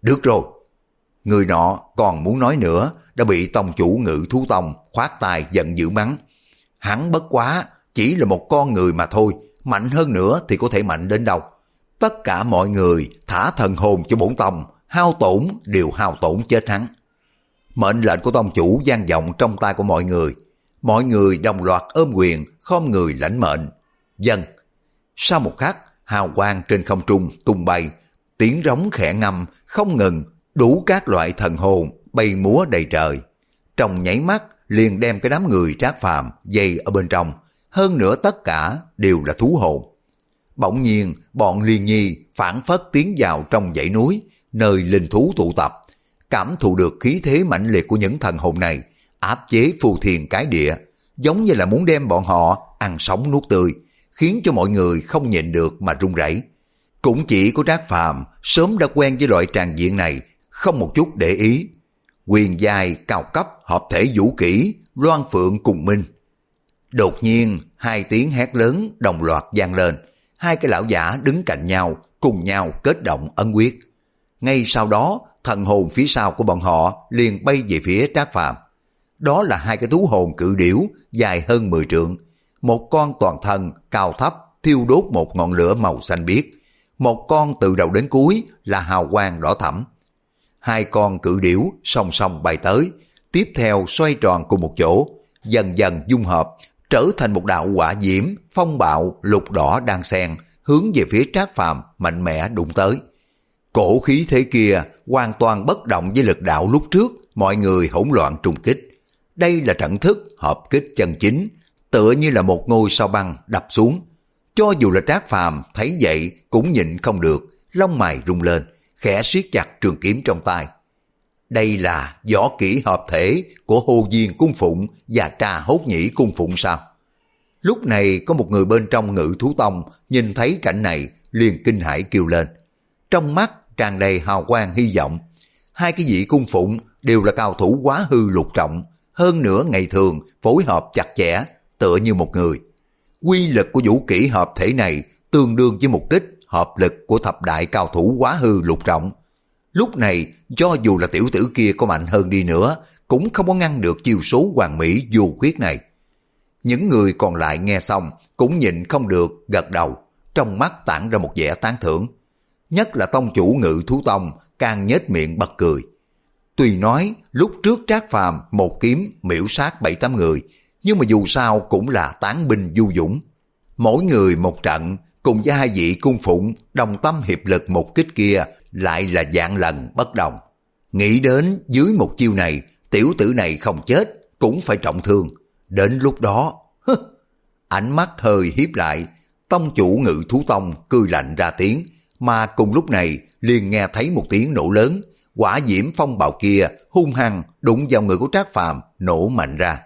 Được rồi. Người nọ còn muốn nói nữa, đã bị tông chủ Ngự Thú Tông khoát tay giận dữ mắng. Hắn bất quá chỉ là một con người mà thôi, mạnh hơn nữa thì có thể mạnh đến đâu. Tất cả mọi người thả thần hồn cho bổn tông, hao tổn đều hao tổn chết hắn. Mệnh lệnh của tông chủ vang vọng trong tai của mọi người. Mọi người đồng loạt ôm quyền, khom người lãnh mệnh. Dân. Sau một khắc, hào quang trên không trung tung bay, tiếng rống khẽ ngâm không ngừng, đủ các loại thần hồn bay múa đầy trời. Trong nháy mắt liền đem cái đám người Trác Phàm dây ở bên trong, hơn nữa tất cả đều là thú hồn. Bỗng nhiên bọn Liên Nhi phản phất tiến vào trong dãy núi, nơi linh thú tụ tập, cảm thụ được khí thế mãnh liệt của những thần hồn này, áp chế phù thiền cái địa, giống như là muốn đem bọn họ ăn sống nuốt tươi, khiến cho mọi người không nhịn được mà run rẩy. Cũng chỉ có Trác Phàm sớm đã quen với loại tràng diện này, không một chút để ý. Quyền giai cao cấp hợp thể vũ kỹ Loan Phượng cùng Minh. Đột nhiên hai tiếng hét lớn đồng loạt vang lên, hai cái lão giả đứng cạnh nhau cùng nhau kết động ấn quyết. Ngay sau đó thần hồn phía sau của bọn họ liền bay về phía Trác Phàm. Đó là hai cái thú hồn cự điểu dài hơn mười trượng, một con toàn thân cao thấp thiêu đốt một ngọn lửa màu xanh biếc, một con từ đầu đến cuối là hào quang đỏ thẫm. Hai con cự điểu song song bay tới, tiếp theo xoay tròn cùng một chỗ, dần dần dung hợp, trở thành một đạo hỏa diễm, phong bạo, lục đỏ đan xen, hướng về phía Trác Phàm mạnh mẽ đụng tới. Cổ khí thế kia hoàn toàn bất động với lực đạo lúc trước, mọi người hỗn loạn trùng kích. Đây là trận thức hợp kích chân chính, tựa như là một ngôi sao băng đập xuống. Cho dù là Trác Phàm thấy vậy cũng nhịn không được, lông mày rung lên, khẽ siết chặt trường kiếm trong tay. Đây là võ kỹ hợp thể của Hồ Diên Cung Phụng và Trà Hốt Nhĩ Cung Phụng sao? Lúc này có một người bên trong Ngự Thú Tông nhìn thấy cảnh này liền kinh hãi kêu lên. Trong mắt tràn đầy hào quang hy vọng. Hai cái vị cung phụng đều là cao thủ quá hư lục trọng, hơn nữa ngày thường phối hợp chặt chẽ, tựa như một người. Quy lực của vũ kỹ hợp thể này tương đương với một kích hợp lực của thập đại cao thủ quá hư lục trọng. Lúc này cho dù là tiểu tử kia có mạnh hơn đi nữa cũng không có ngăn được chiêu số hoàn mỹ vô khuyết này. Những người còn lại nghe xong cũng nhịn không được gật đầu, trong mắt tản ra một vẻ tán thưởng. Nhất là tông chủ Ngự Thú Tông càng nhếch miệng bật cười. Tuy nói lúc trước Trác Phàm một kiếm miễu sát bảy tám người, nhưng mà dù sao cũng là tán binh du dũng. Mỗi người một trận, cùng với hai vị cung phụng đồng tâm hiệp lực một kích kia lại là vạn lần bất đồng. Nghĩ đến dưới một chiêu này, tiểu tử này không chết cũng phải trọng thương. Đến lúc đó, hứ, ánh mắt hơi hiếp lại, tông chủ Ngự Thú Tông cười lạnh ra tiếng, mà cùng lúc này liền nghe thấy một tiếng nổ lớn, hỏa diễm phong bạo kia hung hăng đụng vào người của Trác Phàm nổ mạnh ra.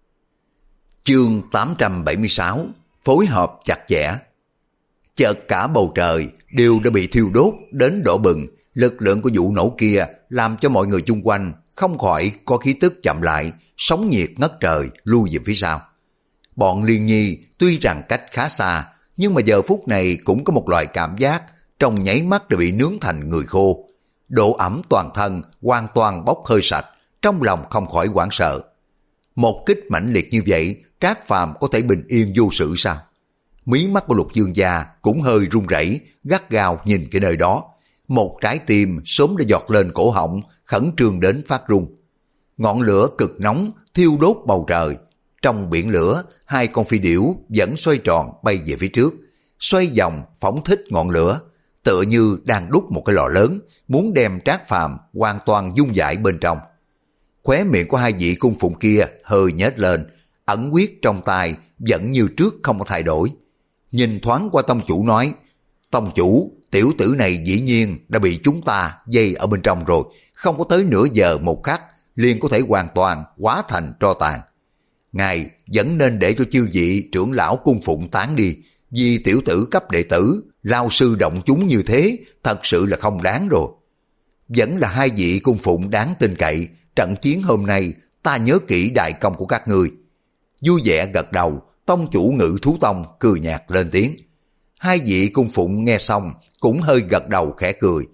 Chương tám trăm bảy mươi sáu phối hợp chặt chẽ. Chợt cả bầu trời đều đã bị thiêu đốt đến đỏ bừng, lực lượng của vụ nổ kia làm cho mọi người chung quanh không khỏi có khí tức chậm lại, sóng nhiệt ngất trời lui về phía sau. Bọn Liên Nhi tuy rằng cách khá xa, nhưng mà giờ phút này cũng có một loại cảm giác trong nháy mắt đã bị nướng thành người khô. Độ ẩm toàn thân hoàn toàn bốc hơi sạch, trong lòng không khỏi hoảng sợ. Một kích mãnh liệt như vậy, Trác Phàm có thể bình yên vô sự sao? Mí mắt của Lục Dương gia cũng hơi run rẩy, gắt gao nhìn cái nơi đó. Một trái tim sớm đã giọt lên cổ họng, khẩn trương đến phát run. Ngọn lửa cực nóng thiêu đốt bầu trời. Trong biển lửa, hai con phi điểu vẫn xoay tròn bay về phía trước, xoay vòng phóng thích ngọn lửa, tựa như đang đúc một cái lò lớn, muốn đem Trác Phàm hoàn toàn dung dãi bên trong. Khóe miệng của hai vị cung phụng kia hơi nhếch lên, ẩn quyết trong tay vẫn như trước không có thay đổi. Nhìn thoáng qua tông chủ nói, tông chủ, tiểu tử này dĩ nhiên đã bị chúng ta dây ở bên trong rồi, không có tới nửa giờ một khắc liền có thể hoàn toàn hóa thành tro tàn. Ngài vẫn nên để cho chư vị trưởng lão cung phụng tán đi, vì tiểu tử cấp đệ tử, lao sư động chúng như thế, thật sự là không đáng rồi. Vẫn là hai vị cung phụng đáng tin cậy, trận chiến hôm nay ta nhớ kỹ đại công của các ngươi. Vui vẻ gật đầu, tông chủ Ngự Thú Tông cười nhạt lên tiếng. Hai vị cung phụng nghe xong cũng hơi gật đầu khẽ cười.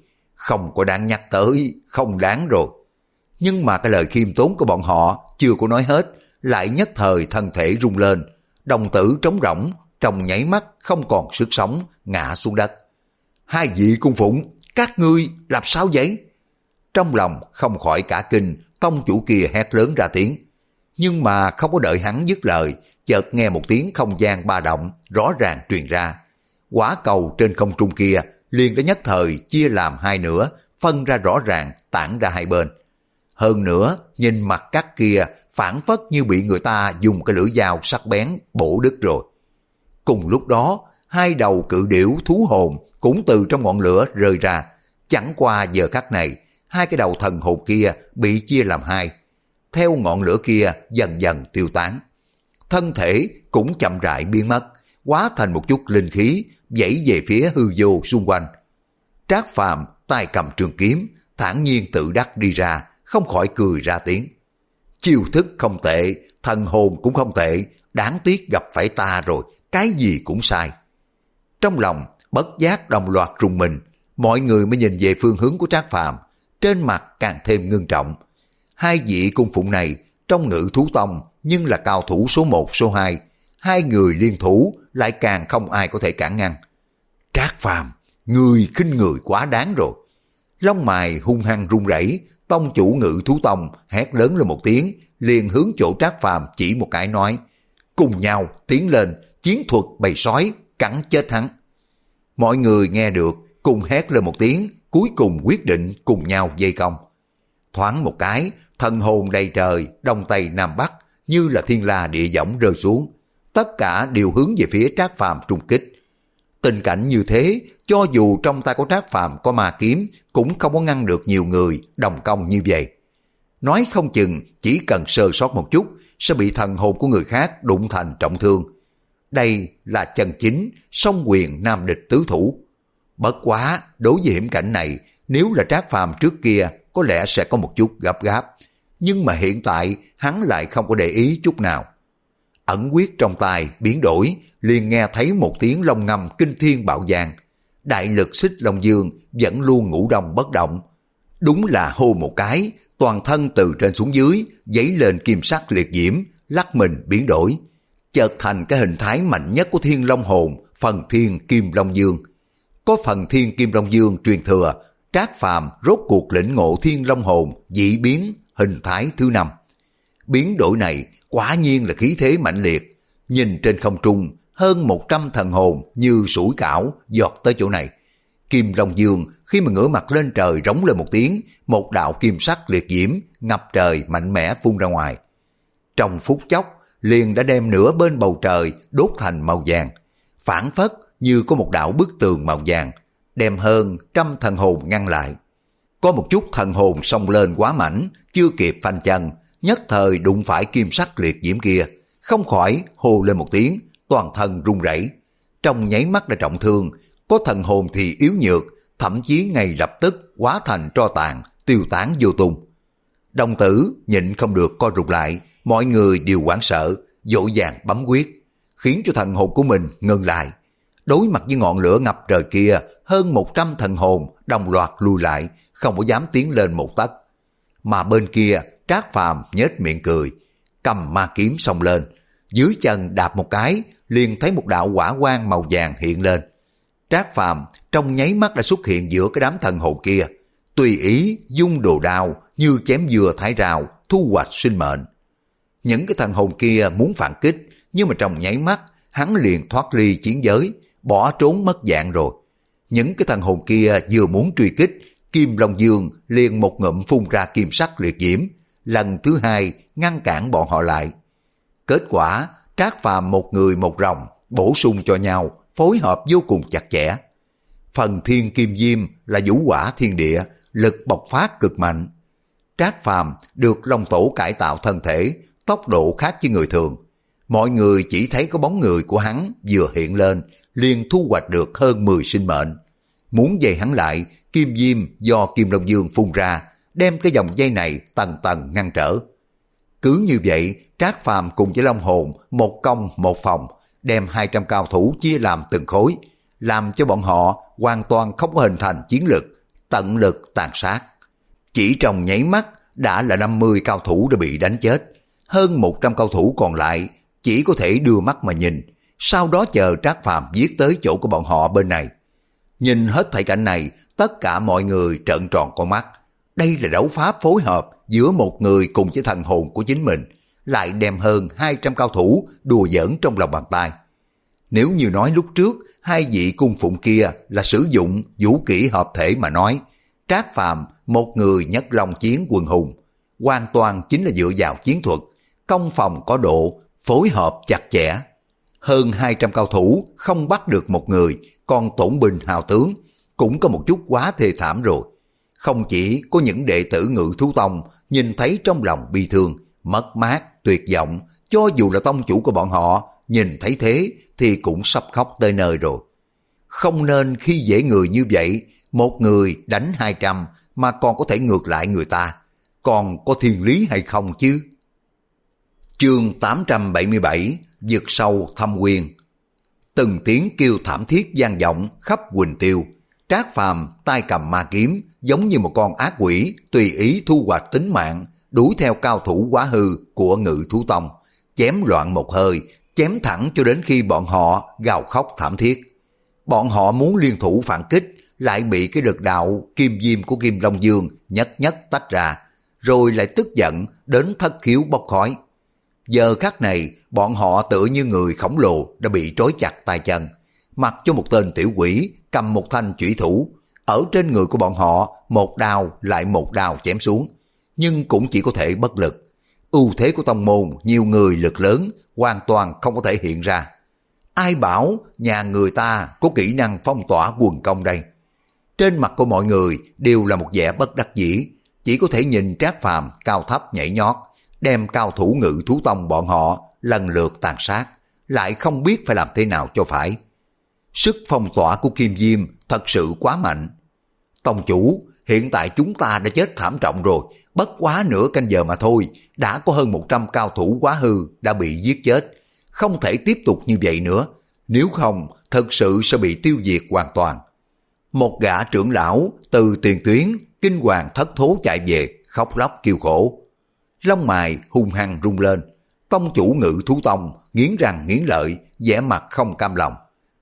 không có đáng nhắc tới, không đáng rồi. Nhưng mà cái lời khiêm tốn của bọn họ chưa có nói hết, lại nhất thời thân thể rung lên, đồng tử trống rỗng, trong nháy mắt không còn sức sống, ngã xuống đất. Hai vị cung phụng, các ngươi làm sao vậy? Trong lòng không khỏi cả kinh, tông chủ kia hét lớn ra tiếng. Nhưng mà không có đợi hắn dứt lời, chợt nghe một tiếng không gian ba động rõ ràng truyền ra. Quả cầu trên không trung kia liền đã nhất thời chia làm hai nửa, phân ra rõ ràng, tản ra hai bên. Hơn nữa, nhìn mặt cắt kia phản phất như bị người ta dùng cái lưỡi dao sắc bén bổ đứt rồi. Cùng lúc đó, hai đầu cự điểu thú hồn cũng từ trong ngọn lửa rơi ra. Chẳng qua giờ khắc này, hai cái đầu thần hồn kia bị chia làm hai. Theo ngọn lửa kia dần dần tiêu tán. Thân thể cũng chậm rãi biến mất, hóa thành một chút linh khí, dãy về phía hư vô xung quanh. Trác Phàm tay cầm trường kiếm, thản nhiên tự đắc đi ra, không khỏi cười ra tiếng. Chiêu thức không tệ, thần hồn cũng không tệ, đáng tiếc gặp phải ta rồi, cái gì cũng sai. Trong lòng bất giác đồng loạt rùng mình, mọi người mới nhìn về phương hướng của Trác Phàm, trên mặt càng thêm ngưng trọng. Hai vị cung phụng này trong Ngự Thú Tông nhưng là cao thủ số một số hai, hai người liên thủ lại càng không ai có thể cản ngăn. Trác Phàm, người khinh người quá đáng rồi. Lông mày hung hăng run rẩy, tông chủ Ngự Thú Tông hét lớn lên một tiếng, liền hướng chỗ Trác Phàm chỉ một cái nói: cùng nhau tiến lên, chiến thuật bầy sói cắn chết hắn. Mọi người nghe được cùng hét lên một tiếng, cuối cùng quyết định cùng nhau vây công. Thoáng một cái, thần hồn đầy trời, đông tây nam bắc như là thiên la địa võng rơi xuống, tất cả đều hướng về phía Trác Phàm trung kích. Tình cảnh như thế, cho dù trong tay của Trác Phàm có ma kiếm, cũng không có ngăn được nhiều người đồng công như vậy. Nói không chừng chỉ cần sơ sót một chút sẽ bị thần hồn của người khác đụng thành trọng thương. Đây là chân chính song quyền nam địch tứ thủ. Bất quá, đối với hiểm cảnh này, nếu là Trác Phàm trước kia có lẽ sẽ có một chút gấp gáp. Nhưng mà hiện tại hắn lại không có để ý chút nào. Ẩn quyết trong tay biến đổi, liền nghe thấy một tiếng long ngâm kinh thiên bạo dạn. Đại lực xích long dương vẫn luôn ngủ đông bất động. Đúng là hô một cái, toàn thân từ trên xuống dưới dấy lên kim sắc liệt diễm, lắc mình biến đổi, chợt thành cái hình thái mạnh nhất của thiên long hồn, phần thiên kim long dương. Có phần thiên kim long dương truyền thừa, Trác Phàm rốt cuộc lĩnh ngộ thiên long hồn dị biến hình thái thứ năm. Biến đổi này quả nhiên là khí thế mạnh liệt. Nhìn trên không trung, hơn một trăm thần hồn như sủi cảo giọt tới chỗ này. Kim Long Dương khi mà ngửa mặt lên trời rống lên một tiếng, một đạo kim sắc liệt diễm ngập trời mạnh mẽ phun ra ngoài. Trong phút chốc liền đã đem nửa bên bầu trời đốt thành màu vàng, phảng phất như có một đạo bức tường màu vàng, đem hơn trăm thần hồn ngăn lại. Có một chút thần hồn xông lên quá mạnh, chưa kịp phanh chân, nhất thời đụng phải kim sắc liệt diễm kia, không khỏi hô lên một tiếng, toàn thân run rẩy, trong nháy mắt đã trọng thương. Có thần hồn thì yếu nhược, thậm chí ngay lập tức hóa thành tro tàn, tiêu tán vô tung. Đồng tử nhịn không được co rụt lại, mọi người đều hoảng sợ, vội vàng bấm quyết, khiến cho thần hồn của mình ngừng lại. Đối mặt với ngọn lửa ngập trời kia, hơn một trăm thần hồn đồng loạt lùi lại, không có dám tiến lên một tấc. Mà bên kia, Trác Phàm nhếch miệng cười, cầm ma kiếm xông lên, dưới chân đạp một cái, liền thấy một đạo hỏa quang màu vàng hiện lên. Trác Phàm trong nháy mắt đã xuất hiện giữa cái đám thần hồn kia, tùy ý dung đồ đao như chém dừa thái rào, thu hoạch sinh mệnh. Những cái thần hồn kia muốn phản kích, nhưng mà trong nháy mắt hắn liền thoát ly chiến giới, bỏ trốn mất dạng rồi. Những cái thần hồn kia vừa muốn truy kích, Kim Long Dương liền một ngụm phun ra kim sắc liệt diễm, lần thứ hai ngăn cản bọn họ lại. Kết quả Trác Phàm một người một rồng bổ sung cho nhau, phối hợp vô cùng chặt chẽ. Phần thiên kim diêm là vũ hỏa thiên địa, lực bộc phát cực mạnh. Trác Phàm được Long Tổ cải tạo thân thể, tốc độ khác với người thường. Mọi người chỉ thấy có bóng người của hắn vừa hiện lên, liền thu hoạch được hơn mười sinh mệnh. Muốn dây hắn lại, kim diêm do Kim Long Dương phun ra, đem cái dòng dây này tầng tầng ngăn trở. Cứ như vậy, Trác Phàm cùng với Long Hồn một công một phòng, đem hai trăm cao thủ chia làm từng khối, làm cho bọn họ hoàn toàn không có hình thành chiến lực, tận lực tàn sát. Chỉ trong nháy mắt đã là năm mươi cao thủ đã bị đánh chết, hơn một trăm cao thủ còn lại chỉ có thể đưa mắt mà nhìn, sau đó chờ Trác Phàm giết tới chỗ của bọn họ bên này. Nhìn hết thảy cảnh này, tất cả mọi người trợn tròn con mắt. Đây là đấu pháp phối hợp giữa một người cùng với thần hồn của chính mình, lại đem hơn hai trăm cao thủ đùa giỡn trong lòng bàn tay. Nếu như nói lúc trước hai vị cung phụng kia là sử dụng vũ kỹ hợp thể mà nói, Trác Phàm một người nhất long chiến quần hùng, hoàn toàn chính là dựa vào chiến thuật, công phòng có độ, phối hợp chặt chẽ. Hơn hai trăm cao thủ không bắt được một người, còn tổn binh hào tướng, cũng có một chút quá thê thảm rồi. Không chỉ có những đệ tử Ngự Thú Tông nhìn thấy trong lòng bi thương, mất mát, tuyệt vọng, cho dù là tông chủ của bọn họ nhìn thấy thế thì cũng sắp khóc tới nơi rồi. Không nên khi dễ người như vậy, một người đánh hai trăm mà còn có thể ngược lại người ta, còn có thiên lý hay không chứ? Chương tám trăm bảy mươi bảy, Vực sâu thâm quyên. Từng tiếng kêu thảm thiết vang vọng khắp Huỳnh Tiêu. Trác Phàm tay cầm ma kiếm giống như một con ác quỷ tùy ý thu hoạch tính mạng, đuổi theo cao thủ quá hư của Ngự Thú Tông, chém loạn một hơi, chém thẳng cho đến khi bọn họ gào khóc thảm thiết. Bọn họ muốn liên thủ phản kích, lại bị cái lực đạo kim diêm của Kim Long Dương nhất nhất tách ra, rồi lại tức giận đến thất khiếu bốc khói. Giờ khắc này, bọn họ tựa như người khổng lồ đã bị trói chặt tay chân, mặc cho một tên tiểu quỷ cầm một thanh chủy thủ, ở trên người của bọn họ một đao lại một đao chém xuống, nhưng cũng chỉ có thể bất lực. Ưu thế của tông môn nhiều người lực lớn hoàn toàn không có thể hiện ra. Ai bảo nhà người ta có kỹ năng phong tỏa quần công đây? Trên mặt của mọi người đều là một vẻ bất đắc dĩ, chỉ có thể nhìn Trác Phàm cao thấp nhảy nhót, đem cao thủ Ngự Thú Tông bọn họ lần lượt tàn sát, lại không biết phải làm thế nào cho phải. Sức phong tỏa của Kim Diêm thật sự quá mạnh. Tông chủ, hiện tại chúng ta đã chết thảm trọng rồi, bất quá nửa canh giờ mà thôi, đã có hơn một trăm cao thủ quá hư đã bị giết chết. Không thể tiếp tục như vậy nữa, nếu không thật sự sẽ bị tiêu diệt hoàn toàn. Một gã trưởng lão từ tiền tuyến kinh hoàng thất thố chạy về, khóc lóc kêu khổ. Lông mày hung hăng rung lên, tông chủ Ngự Thú Tông nghiến răng nghiến lợi, vẻ mặt không cam lòng.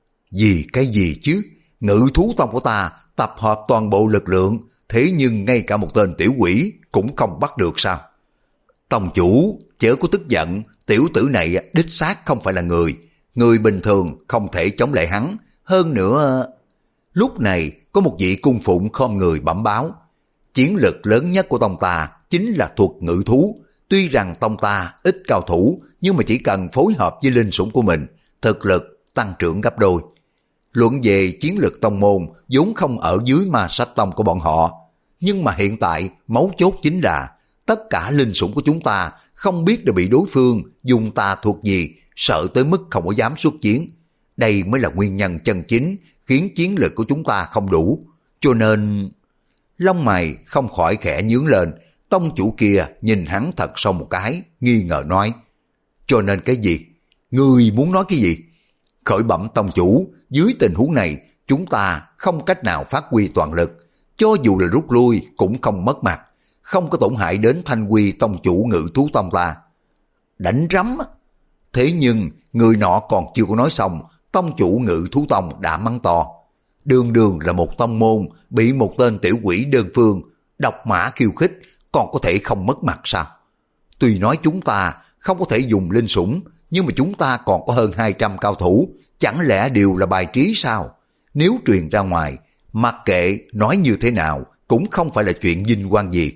Vì cái gì chứ? Ngự Thú Tông của ta tập hợp toàn bộ lực lượng, thế nhưng ngay cả một tên tiểu quỷ cũng không bắt được sao? Tông chủ chớ có tức giận, tiểu tử này đích xác không phải là người, người bình thường không thể chống lại hắn. Hơn nữa, lúc này có một vị cung phụng khom người bẩm báo, chiến lực lớn nhất của tông ta chính là thuật ngự thú. Tuy rằng tông ta ít cao thủ, nhưng mà chỉ cần phối hợp với linh sủng của mình, thực lực tăng trưởng gấp đôi. Luận về chiến lực tông môn vốn không ở dưới Ma Sách Tông của bọn họ, nhưng mà hiện tại mấu chốt chính là tất cả linh sủng của chúng ta không biết đã bị đối phương dùng tà thuật gì, sợ tới mức không có dám xuất chiến. Đây mới là nguyên nhân chân chính khiến chiến lực của chúng ta không đủ. Cho nên, lông mày không khỏi khẽ nhướng lên. Tông chủ kia nhìn hắn thật sâu một cái, nghi ngờ nói, cho nên cái gì? Ngươi muốn nói cái gì? Khởi bẩm tông chủ, dưới tình huống này chúng ta không cách nào phát huy toàn lực, cho dù là rút lui cũng không mất mặt, không có tổn hại đến thanh quy tông chủ Ngự Thú Tông ta. Đánh rắm. Thế nhưng người nọ còn chưa có nói xong, tông chủ Ngự Thú Tông đã mắng to. Đường đường là một tông môn bị một tên tiểu quỷ đơn phương độc mã khiêu khích, còn có thể không mất mặt sao? Tuy nói chúng ta không có thể dùng linh sủng, nhưng mà chúng ta còn có hơn hai trăm cao thủ, chẳng lẽ đều là bài trí sao? Nếu truyền ra ngoài, mặc kệ nói như thế nào cũng không phải là chuyện vinh quang gì.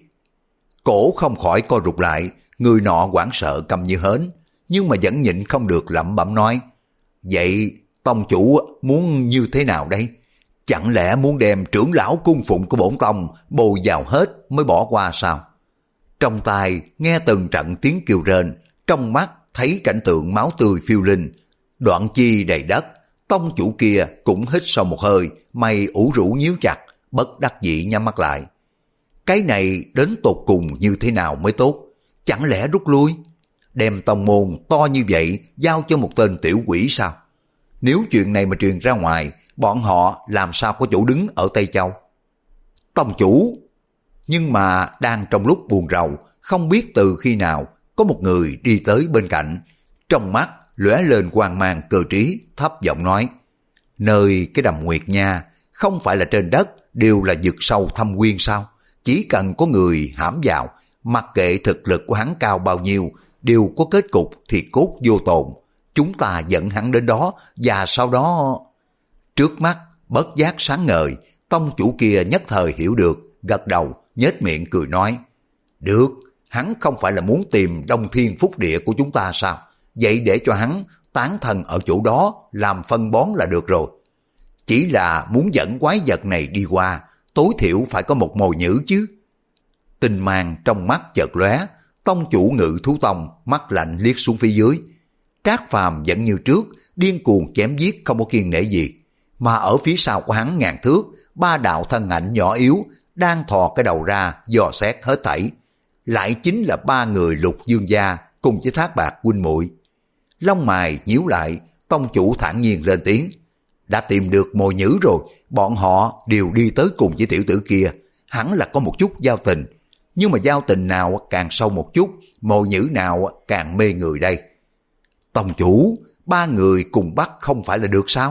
Cổ không khỏi co rụt lại, người nọ hoảng sợ câm như hến, nhưng mà vẫn nhịn không được lẩm bẩm nói, vậy tông chủ muốn như thế nào đây? Chẳng lẽ muốn đem trưởng lão cung phụng của bổn tông bồ vào hết mới bỏ qua sao? Trong tai nghe từng trận tiếng kêu rên, trong mắt thấy cảnh tượng máu tươi phiêu linh, đoạn chi đầy đất. Tông chủ kia cũng hít sâu một hơi, mày ủ rũ nhíu chặt, bất đắc dĩ nhắm mắt lại. Cái này đến tột cùng như thế nào mới tốt? Chẳng lẽ rút lui? Đem tông môn to như vậy giao cho một tên tiểu quỷ sao? Nếu chuyện này mà truyền ra ngoài, bọn họ làm sao có chỗ đứng ở Tây Châu? tông chủ. Nhưng mà đang trong lúc buồn rầu, không biết từ khi nào có một người đi tới bên cạnh, trong mắt lóe lên quang mang cơ trí, thấp giọng nói: nơi cái đầm Nguyệt Nha không phải là trên đất đều là vực sâu thâm quyên sao? Chỉ cần có người hãm vào, mặc kệ thực lực của hắn cao bao nhiêu, đều có kết cục thì cốt vô tồn. Chúng ta dẫn hắn đến đó và sau đó... Trước mắt bất giác sáng ngời, tông chủ kia nhất thời hiểu được, gật đầu, nhếch miệng cười nói: được, hắn không phải là muốn tìm Đông Thiên Phúc Địa của chúng ta sao? Vậy để cho hắn tán thần ở chỗ đó làm phân bón là được rồi. Chỉ là muốn dẫn quái vật này đi qua, tối thiểu phải có một mồi nhữ chứ. Tinh mang trong mắt chợt lóe, tông chủ Ngự Thú Tông mắt lạnh liếc xuống phía dưới. Trác Phàm vẫn như trước, điên cuồng chém giết không có kiêng nể gì. Mà ở phía sau của hắn ngàn thước, ba đạo thân ảnh nhỏ yếu đang thò cái đầu ra dò xét hết thảy. Lại chính là ba người Lục Dương gia cùng với Thác Bạt huynh muội. Lông mày nhíu lại, tông chủ thản nhiên lên tiếng: đã tìm được mồi nhữ rồi, bọn họ đều đi tới cùng với tiểu tử kia, hẳn là có một chút giao tình. Nhưng mà giao tình nào càng sâu một chút, mồi nhữ nào càng mê người đây? Tông chủ, ba người cùng bắt không phải là được sao?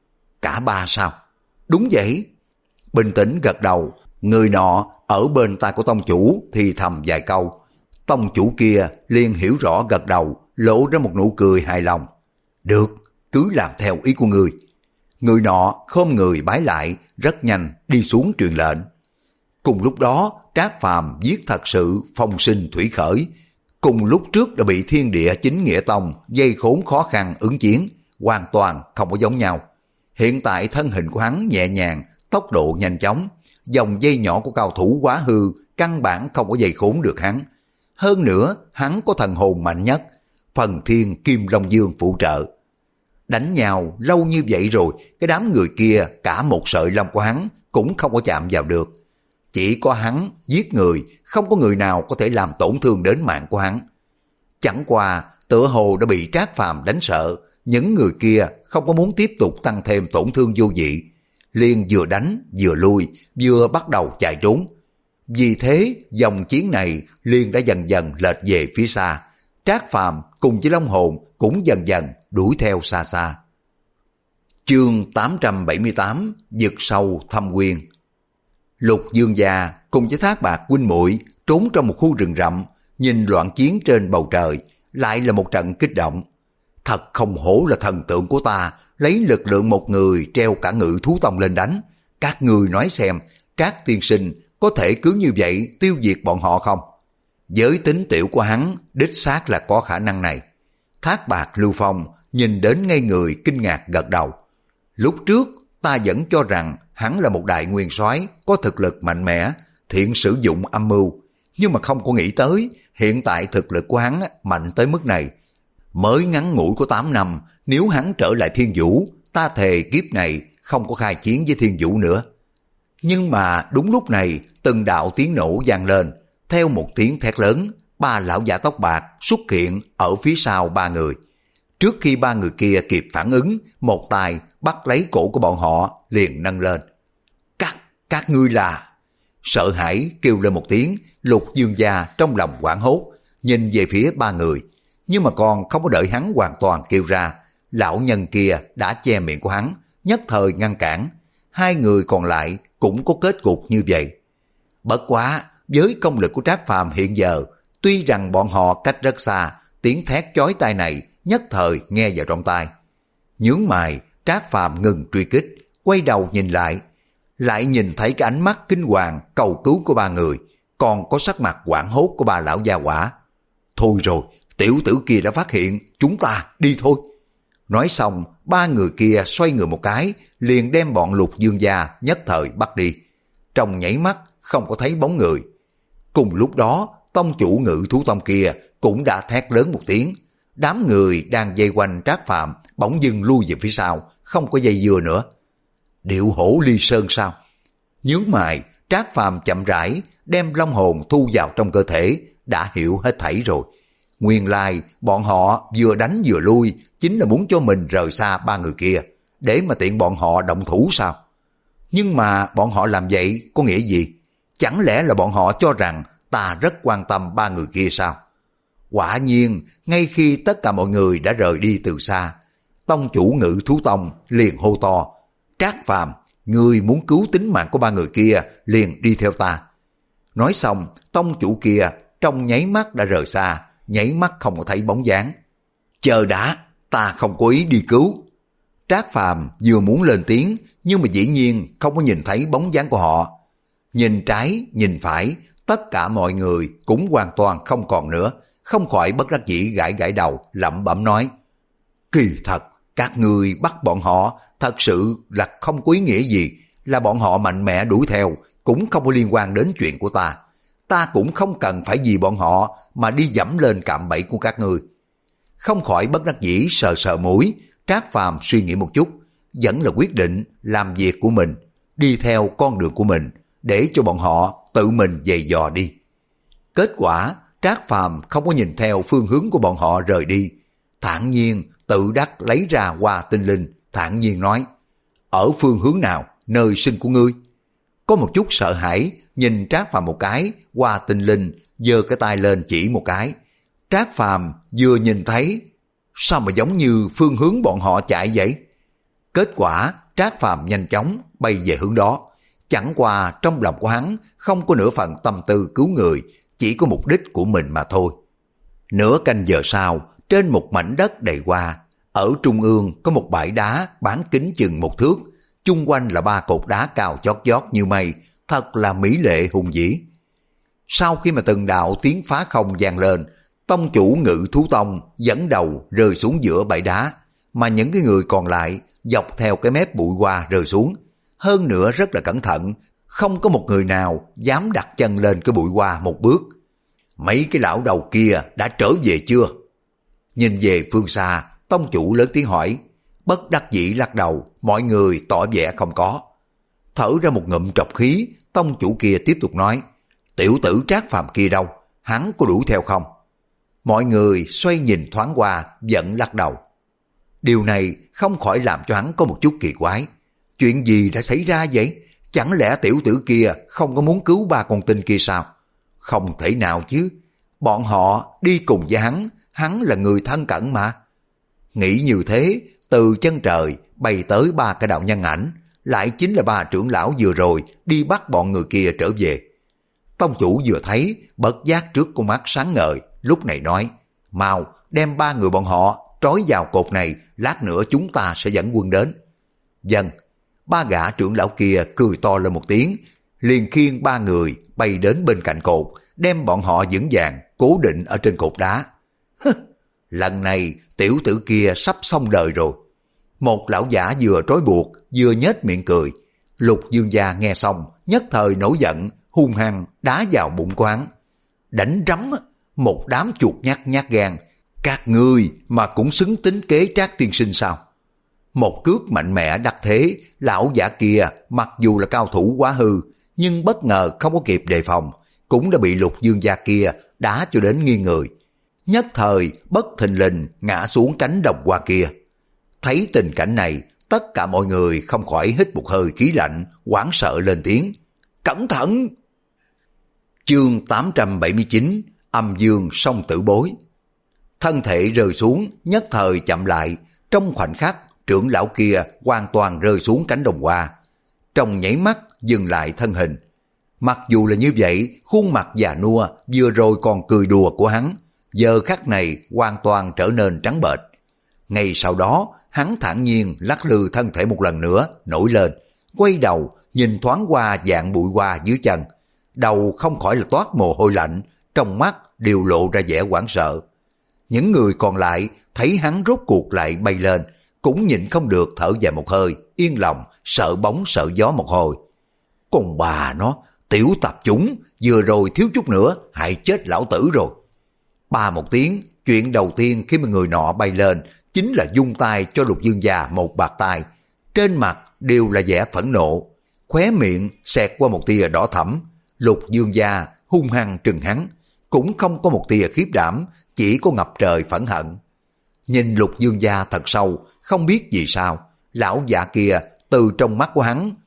Cả ba sao? Đúng vậy. Bình tĩnh gật đầu, người nọ ở bên tai của tông chủ thì thầm vài câu. Tông chủ kia liền hiểu rõ gật đầu, lộ ra một nụ cười hài lòng. Được, cứ làm theo ý của người. Người nọ khom người bái lại, rất nhanh đi xuống truyền lệnh. Cùng lúc đó, Trác Phàm giết thật sự phong sinh thủy khởi. Cùng lúc trước đã bị Thiên Địa Chính Nghĩa Tông dây khốn khó khăn ứng chiến, hoàn toàn không có giống nhau. Hiện tại thân hình của hắn nhẹ nhàng, tốc độ nhanh chóng, dòng dây nhỏ của cao thủ quá hư, căn bản không có dây khốn được hắn. Hơn nữa, hắn có thần hồn mạnh nhất, Phần Thiên Kim Long Dương phụ trợ. Đánh nhau lâu như vậy rồi, cái đám người kia cả một sợi lông của hắn cũng không có chạm vào được. Chỉ có hắn giết người, không có người nào có thể làm tổn thương đến mạng của hắn. Chẳng qua tựa hồ đã bị Trác Phàm đánh sợ, những người kia không có muốn tiếp tục tăng thêm tổn thương vô vị, liền vừa đánh vừa lui, vừa bắt đầu chạy trốn. Vì thế dòng chiến này liền đã dần dần lệch về phía xa. Trác Phàm cùng với Long Hồn cũng dần dần đuổi theo xa xa. Chương tám trăm bảy mươi tám, Vực Sâu Thâm Quyên. Lục Dương gia cùng với Thác Bạt huynh muội trốn trong một khu rừng rậm, nhìn loạn chiến trên bầu trời, lại là một trận kích động. Thật không hổ là thần tượng của ta, lấy lực lượng một người treo cả Ngự Thú Tông lên đánh. Các người nói xem, Trác tiên sinh có thể cứ như vậy tiêu diệt bọn họ không? Với tính tiểu của hắn, đích xác là có khả năng này. Thác Bạt Lưu Phong nhìn đến ngây người kinh ngạc gật đầu. Lúc trước ta vẫn cho rằng hắn là một đại nguyên soái có thực lực mạnh mẽ, thiện sử dụng âm mưu, nhưng mà không có nghĩ tới hiện tại thực lực của hắn mạnh tới mức này. Mới ngắn ngủi có tám năm, nếu hắn trở lại Thiên Vũ, ta thề kiếp này không có khai chiến với Thiên Vũ nữa. Nhưng mà đúng lúc này, từng đạo tiếng nổ vang lên, theo một tiếng thét lớn, ba lão giả tóc bạc xuất hiện ở phía sau ba người. Trước khi ba người kia kịp phản ứng, một tay bắt lấy cổ của bọn họ liền nâng lên. Các, các ngươi là... Sợ hãi kêu lên một tiếng, Lục Dương gia trong lòng hoảng hốt, nhìn về phía ba người. Nhưng mà còn không có đợi hắn hoàn toàn kêu ra, lão nhân kia đã che miệng của hắn, nhất thời ngăn cản. Hai người còn lại cũng có kết cục như vậy. Bất quá, với công lực của Trác Phàm hiện giờ, tuy rằng bọn họ cách rất xa, tiếng thét chói tai này nhất thời nghe vào trong tai. Nhướng mày, Trác Phàm ngừng truy kích, quay đầu nhìn lại, lại nhìn thấy cái ánh mắt kinh hoàng cầu cứu của ba người, còn có sắc mặt hoảng hốt của ba lão gia hỏa. Thôi rồi, tiểu tử kia đã phát hiện, chúng ta đi thôi. Nói xong, ba người kia xoay người một cái, liền đem bọn Lục Dương gia nhất thời bắt đi. Trong nhảy mắt, không có thấy bóng người. Cùng lúc đó, tông chủ Ngự Thú Tông kia cũng đã thét lớn một tiếng. Đám người đang dây quanh Trác Phàm bỗng dưng lui về phía sau, không có dây dưa nữa. Điệu hổ ly sơn sao? Nhướng mày, Trác Phàm chậm rãi đem long hồn thu vào trong cơ thể, đã hiểu hết thảy rồi. Nguyên lai bọn họ vừa đánh vừa lui, chính là muốn cho mình rời xa ba người kia, để mà tiện bọn họ động thủ sao? Nhưng mà bọn họ làm vậy có nghĩa gì? Chẳng lẽ là bọn họ cho rằng ta rất quan tâm ba người kia sao? Quả nhiên, ngay khi tất cả mọi người đã rời đi từ xa, tông chủ Ngự Thú Tông liền hô to: Trác Phàm, ngươi muốn cứu tính mạng của ba người kia, liền đi theo ta. Nói xong, tông chủ kia trong nháy mắt đã rời xa, nháy mắt không có thấy bóng dáng. Chờ đã, ta không có ý đi cứu. Trác Phàm vừa muốn lên tiếng, nhưng mà dĩ nhiên không có nhìn thấy bóng dáng của họ. Nhìn trái, nhìn phải, tất cả mọi người cũng hoàn toàn không còn nữa, không khỏi bất đắc dĩ gãi gãi đầu, lẩm bẩm nói: Kỳ thật, các ngươi bắt bọn họ thật sự là không có ý nghĩa gì, là bọn họ mạnh mẽ đuổi theo, cũng không có liên quan đến chuyện của ta. Ta cũng không cần phải vì bọn họ mà đi dẫm lên cạm bẫy của các ngươi. Không khỏi bất đắc dĩ sờ sờ mũi, Trác Phàm suy nghĩ một chút, vẫn là quyết định làm việc của mình, đi theo con đường của mình, để cho bọn họ tự mình giày dò đi. Kết quả, Trác Phàm không có nhìn theo phương hướng của bọn họ rời đi, thản nhiên tự đắc lấy ra Hoa Tinh Linh, thản nhiên nói: Ở phương hướng nào, nơi sinh của ngươi? Có một chút sợ hãi, nhìn Trác Phàm một cái, Hoa Tinh Linh giơ cái tay lên chỉ một cái. Trác Phàm vừa nhìn thấy, sao mà giống như phương hướng bọn họ chạy vậy? Kết quả, Trác Phàm nhanh chóng bay về hướng đó. Chẳng qua trong lòng của hắn không có nửa phần tâm tư cứu người, chỉ có mục đích của mình mà thôi. Nửa canh giờ sau, trên một mảnh đất đầy hoa, ở trung ương có một bãi đá bán kính chừng một thước, chung quanh là ba cột đá cao chót vót như mây, thật là mỹ lệ hùng vĩ. Sau khi mà từng đạo tiếng phá không vang lên, tông chủ Ngự Thú Tông dẫn đầu rơi xuống giữa bãi đá, mà những cái người còn lại dọc theo cái mép bụi hoa rơi xuống. Hơn nữa rất là cẩn thận, không có một người nào dám đặt chân lên cái bụi hoa một bước. Mấy cái lão đầu kia đã trở về chưa? Nhìn về phương xa, tông chủ lớn tiếng hỏi. Bất đắc dĩ lắc đầu, mọi người tỏ vẻ không có. Thở ra một ngụm trọc khí, tông chủ kia tiếp tục nói: Tiểu tử Trác Phàm kia đâu? Hắn có đuổi theo không? Mọi người xoay nhìn thoáng qua, vẫn lắc đầu. Điều này không khỏi làm cho hắn có một chút kỳ quái. Chuyện gì đã xảy ra vậy? Chẳng lẽ tiểu tử kia không có muốn cứu ba con tinh kia sao? Không thể nào chứ. Bọn họ đi cùng với hắn, hắn là người thân cận mà. Nghĩ như thế, từ chân trời bay tới ba cái đạo nhân ảnh, lại chính là ba trưởng lão vừa rồi đi bắt bọn người kia trở về. Tông chủ vừa thấy, bất giác trước con mắt sáng ngời, lúc này nói: Mau đem ba người bọn họ trói vào cột này, lát nữa chúng ta sẽ dẫn quân đến. Vâng. Ba gã trưởng lão kia cười to lên một tiếng, liền khiêng ba người bay đến bên cạnh cột, đem bọn họ vững vàng cố định ở trên cột đá. Lần này tiểu tử kia sắp xong đời rồi. Một lão giả vừa trói buộc vừa nhếch miệng cười. Lục Dương gia nghe xong nhất thời nổi giận, hung hăng đá vào bụng quán. Đánh rắm, một đám chuột nhắt nhát gan, các ngươi mà cũng xứng tính kế Trác tiên sinh sao? Một cước mạnh mẽ đắc thế, lão giả kia mặc dù là cao thủ quá hư, nhưng bất ngờ không có kịp đề phòng, cũng đã bị Lục Dương gia kia đá cho đến nghiêng người. Nhất thời bất thình lình ngã xuống cánh đồng hoa kia. Thấy tình cảnh này, tất cả mọi người không khỏi hít một hơi khí lạnh, hoảng sợ lên tiếng: Cẩn thận! Chương tám trăm bảy mươi chín, Âm Dương song tử bối. Thân thể rơi xuống, nhất thời chậm lại, trong khoảnh khắc trưởng lão kia hoàn toàn rơi xuống cánh đồng hoa. Trong nháy mắt dừng lại thân hình. Mặc dù là như vậy, khuôn mặt già nua vừa rồi còn cười đùa của hắn, giờ khắc này hoàn toàn trở nên trắng bệch. Ngay sau đó, hắn thản nhiên lắc lư thân thể một lần nữa, nổi lên, quay đầu nhìn thoáng qua dạng bụi hoa dưới chân. Đầu không khỏi là toát mồ hôi lạnh, trong mắt đều lộ ra vẻ hoảng sợ. Những người còn lại thấy hắn rốt cuộc lại bay lên, cũng nhịn không được thở dài một hơi, yên lòng, sợ bóng sợ gió một hồi. Còn bà nó, tiểu tập chúng, vừa rồi thiếu chút nữa, hại chết lão tử rồi. Ba một tiếng, chuyện đầu tiên khi mà người nọ bay lên, chính là dung tay cho Lục Dương gia một bạt tay. Trên mặt đều là vẻ phẫn nộ, khóe miệng xẹt qua một tia đỏ thẫm. Lục Dương gia hung hăng trừng hắn, cũng không có một tia khiếp đảm, chỉ có ngập trời phẫn hận. Nhìn Lục Dương gia thật sâu, không biết vì sao, lão già kia từ trong mắt của hắn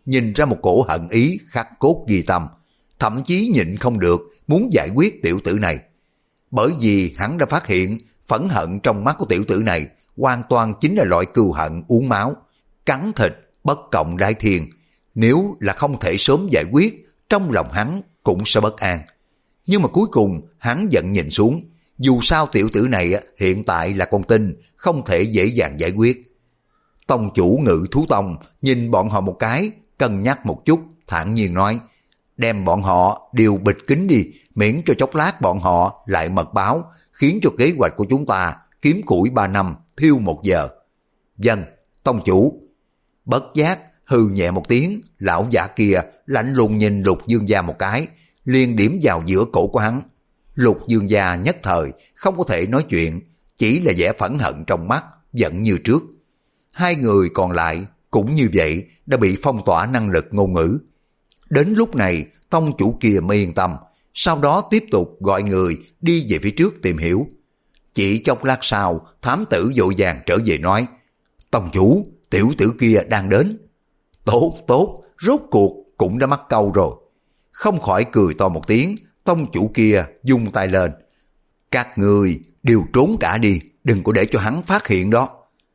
nhìn ra một cổ hận ý khắc cốt ghi tâm, thậm chí nhịn không được muốn giải quyết tiểu tử này. Bởi vì hắn đã phát hiện phẫn hận trong mắt của tiểu tử này hoàn toàn chính là loại cừu hận uống máu, cắn thịt, bất cộng đái thiên. Nếu là không thể sớm giải quyết, trong lòng hắn cũng sẽ bất an. Nhưng mà cuối cùng hắn giận nhìn xuống, dù sao tiểu tử này hiện tại là con tin, không thể dễ dàng giải quyết. Tông chủ Ngự Thú Tông nhìn bọn họ một cái, cân nhắc một chút, thản nhiên nói, đem bọn họ đều bịt kín đi, miễn cho chốc lát bọn họ lại mật báo, khiến cho kế hoạch của chúng ta kiếm củi ba năm, thiêu một giờ. Vâng, tông chủ. Bất giác, hừ nhẹ một tiếng, lão giả kia lạnh lùng nhìn Lục Dương Gia một cái, liền điểm vào giữa cổ của hắn. Lục Dương Gia nhất thời không có thể nói chuyện, chỉ là vẻ phẫn hận trong mắt, giận như trước. Hai người còn lại cũng như vậy, đã bị phong tỏa năng lực ngôn ngữ. Đến lúc này, tông chủ kia mới yên tâm, sau đó tiếp tục gọi người đi về phía trước tìm hiểu. Chỉ chốc lát sau, thám tử vội vàng trở về nói, tông chủ, tiểu tử kia đang đến. Tốt, tốt, rốt cuộc cũng đã mắc câu rồi. Không khỏi cười to một tiếng, tông chủ kia vung tay lên. Các người đều trốn cả đi, đừng có để cho hắn phát hiện đó.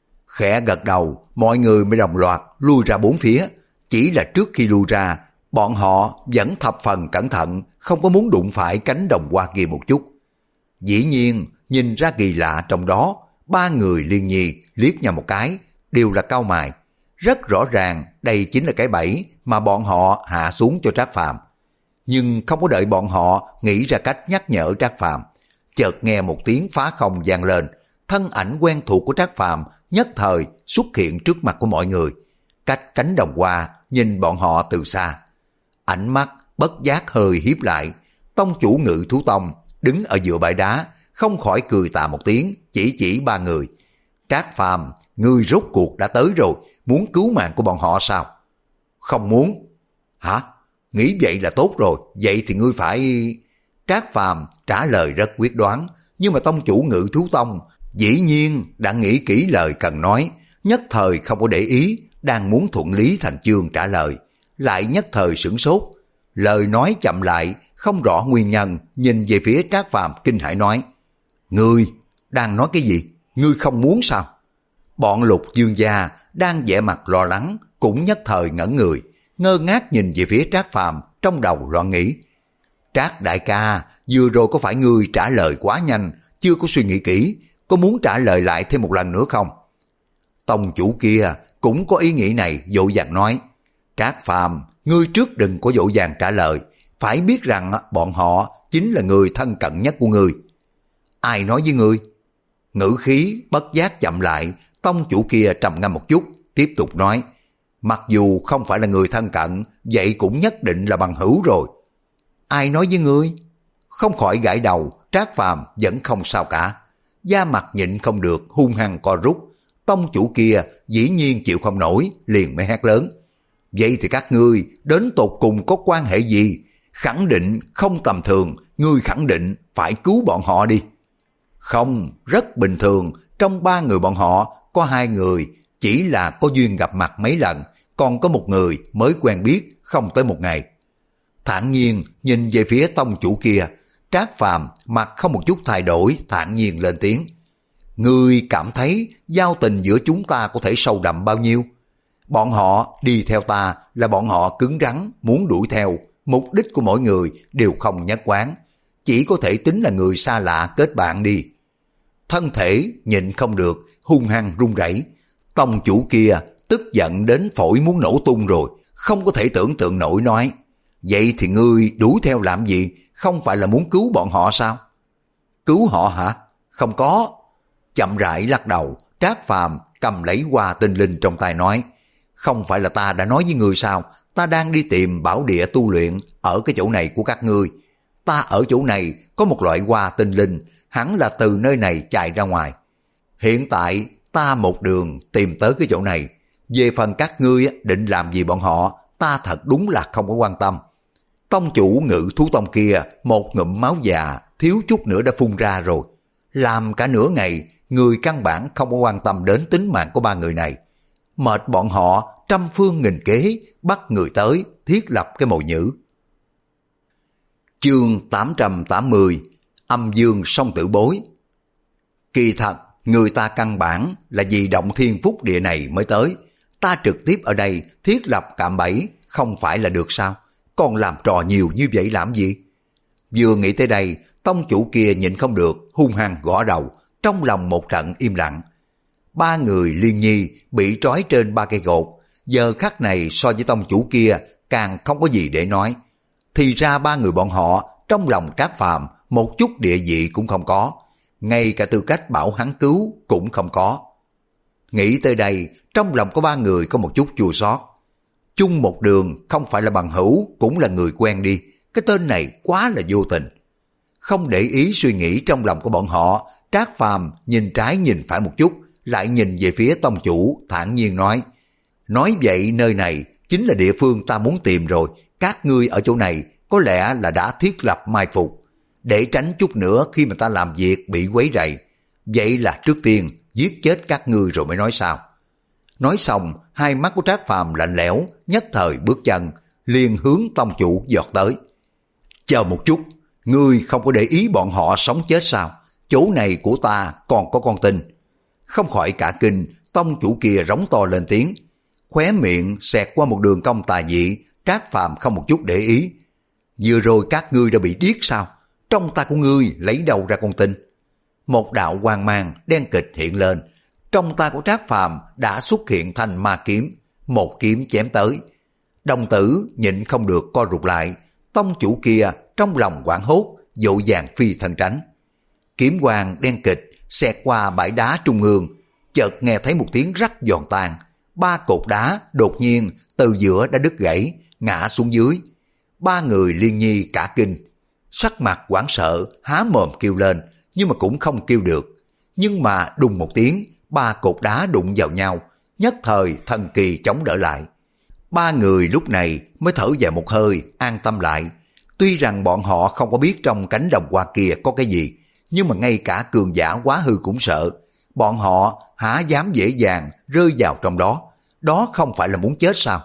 Khẽ gật đầu, mọi người mới đồng loạt lui ra bốn phía. Chỉ là trước khi lui ra, bọn họ vẫn thập phần cẩn thận, không có muốn đụng phải cánh đồng hoa kia một chút. Dĩ nhiên, nhìn ra kỳ lạ trong đó, ba người liên nhi liếc nhau một cái, đều là cau mày. Rất rõ ràng đây chính là cái bẫy mà bọn họ hạ xuống cho Trác Phàm. Nhưng không có đợi bọn họ nghĩ ra cách nhắc nhở Trác Phàm, chợt nghe một tiếng phá không vang lên, thân ảnh quen thuộc của Trác Phàm nhất thời xuất hiện trước mặt của mọi người, cách cánh đồng hoa nhìn bọn họ từ xa. Ánh mắt bất giác hơi hiếp lại, tông chủ Ngự Thú Tông đứng ở giữa bãi đá, không khỏi cười tà một tiếng, chỉ chỉ ba người. Trác Phàm, ngươi rốt cuộc đã tới rồi, muốn cứu mạng của bọn họ sao? Không muốn. Hả? Nghĩ vậy là tốt rồi, vậy thì ngươi phải... Trác Phàm trả lời rất quyết đoán, nhưng mà tông chủ Ngự Thú Tông dĩ nhiên đã nghĩ kỹ lời cần nói, nhất thời không có để ý, đang muốn thuận lý thành chương trả lời, lại nhất thời sửng sốt. Lời nói chậm lại, không rõ nguyên nhân, nhìn về phía Trác Phàm kinh hãi nói, ngươi đang nói cái gì? Ngươi không muốn sao? Bọn Lục Dương Gia đang vẻ mặt lo lắng, cũng nhất thời ngẩn người, ngơ ngác nhìn về phía Trác Phàm, trong đầu loạn nghĩ. Trác đại ca, vừa rồi có phải ngươi trả lời quá nhanh, chưa có suy nghĩ kỹ, có muốn trả lời lại thêm một lần nữa không? Tông chủ kia cũng có ý nghĩ này, vội vàng nói, Trác Phàm, ngươi trước đừng có vội vàng trả lời, phải biết rằng bọn họ chính là người thân cận nhất của ngươi. Ai nói với ngươi? Ngữ khí bất giác chậm lại, tông chủ kia trầm ngâm một chút, tiếp tục nói, mặc dù không phải là người thân cận, vậy cũng nhất định là bằng hữu rồi. Ai nói với ngươi? Không khỏi gãi đầu, Trác Phàm vẫn không sao cả. Da mặt nhịn không được, hung hăng co rút. Tông chủ kia dĩ nhiên chịu không nổi, liền mới hét lớn. Vậy thì các ngươi đến tột cùng có quan hệ gì? Khẳng định không tầm thường, ngươi khẳng định phải cứu bọn họ đi. Không, rất bình thường, trong ba người bọn họ có hai người chỉ là có duyên gặp mặt mấy lần, còn có một người mới quen biết không tới một ngày. Thản nhiên nhìn về phía tông chủ kia, Trác Phàm mặt không một chút thay đổi, thản nhiên lên tiếng. Ngươi cảm thấy giao tình giữa chúng ta có thể sâu đậm bao nhiêu? Bọn họ đi theo ta là bọn họ cứng rắn, muốn đuổi theo, mục đích của mỗi người đều không nhất quán, chỉ có thể tính là người xa lạ kết bạn đi. Thân thể nhịn không được, hung hăng run rẩy. Tông chủ kia tức giận đến phổi muốn nổ tung rồi, không có thể tưởng tượng nổi nói, vậy thì ngươi đuổi theo làm gì, không phải là muốn cứu bọn họ sao? Cứu họ hả? Không có. Chậm rãi lắc đầu, Trác Phàm cầm lấy hoa tinh linh trong tay nói, không phải là ta đã nói với ngươi sao, ta đang đi tìm bảo địa tu luyện ở cái chỗ này của các ngươi. Ta ở chỗ này có một loại hoa tinh linh, hẳn là từ nơi này chạy ra ngoài. Hiện tại ta một đường tìm tới cái chỗ này, về phần các ngươi định làm gì bọn họ, ta thật đúng là không có quan tâm. Tông chủ Ngự Thú Tông kia một ngụm máu già thiếu chút nữa đã phun ra rồi. Làm cả nửa ngày, người căn bản không có quan tâm đến tính mạng của ba người này. mệt bọn họ trăm phương nghìn kế bắt người tới thiết lập cái mồi nhử. Chương tám trăm tám mươi, âm dương song tử bối. Kỳ thật, người ta căn bản là vì động thiên phúc địa này mới tới. Ta trực tiếp ở đây thiết lập cạm bẫy không phải là được sao? Còn làm trò nhiều như vậy làm gì? Vừa nghĩ tới đây, tông chủ kia nhịn không được, hung hăng gõ đầu, trong lòng một trận im lặng. Ba người Liên Nhi bị trói trên ba cây cột, giờ khắc này so với tông chủ kia càng không có gì để nói. Thì ra ba người bọn họ trong lòng Trác Phàm một chút địa vị cũng không có, ngay cả tư cách bảo hắn cứu cũng không có. Nghĩ tới đây, trong lòng có ba người có một chút chua xót. Chung một đường không phải là bằng hữu cũng là người quen đi, cái tên này quá là vô tình. Không để ý suy nghĩ trong lòng của bọn họ, Trác Phàm nhìn trái nhìn phải một chút, lại nhìn về phía tông chủ thản nhiên nói: nói vậy nơi này chính là địa phương ta muốn tìm rồi, các ngươi ở chỗ này có lẽ là đã thiết lập mai phục, để tránh chút nữa khi mà ta làm việc bị quấy rầy. Vậy là trước tiên giết chết các ngươi rồi mới nói sao. Nói xong, hai mắt của Trác Phàm lạnh lẽo, nhất thời bước chân, liền hướng tông chủ giọt tới. Chờ một chút, ngươi không có để ý bọn họ sống chết sao? Chỗ này của ta còn có con tin. Không khỏi cả kinh, tông chủ kia rống to lên tiếng. Khóe miệng xẹt qua một đường cong tà dị, Trác Phàm không một chút để ý. Vừa rồi các ngươi đã bị điếc sao? Trong tay của ngươi lấy đâu ra con tin? Một đạo quang mang đen kịch hiện lên, trong tay của Trác Phàm đã xuất hiện thành ma kiếm, một kiếm chém tới. Đồng tử nhịn không được co rụt lại, tông chủ kia trong lòng hoảng hốt, vội vàng phi thân tránh. Kiếm quang đen kịch xẹt qua bãi đá trung ương, chợt nghe thấy một tiếng rắc giòn tan, ba cột đá đột nhiên từ giữa đã đứt gãy, ngã xuống dưới. Ba người Liên Nhi cả kinh, sắc mặt hoảng sợ, há mồm kêu lên, nhưng mà cũng không kêu được. Nhưng mà đùng một tiếng, ba cột đá đụng vào nhau, nhất thời thần kỳ chống đỡ lại. Ba người lúc này mới thở dài một hơi, an tâm lại. Tuy rằng bọn họ không có biết trong cánh đồng hoa kia có cái gì, nhưng mà ngay cả cường giả quá hư cũng sợ. Bọn họ há dám dễ dàng rơi vào trong đó, đó không phải là muốn chết sao?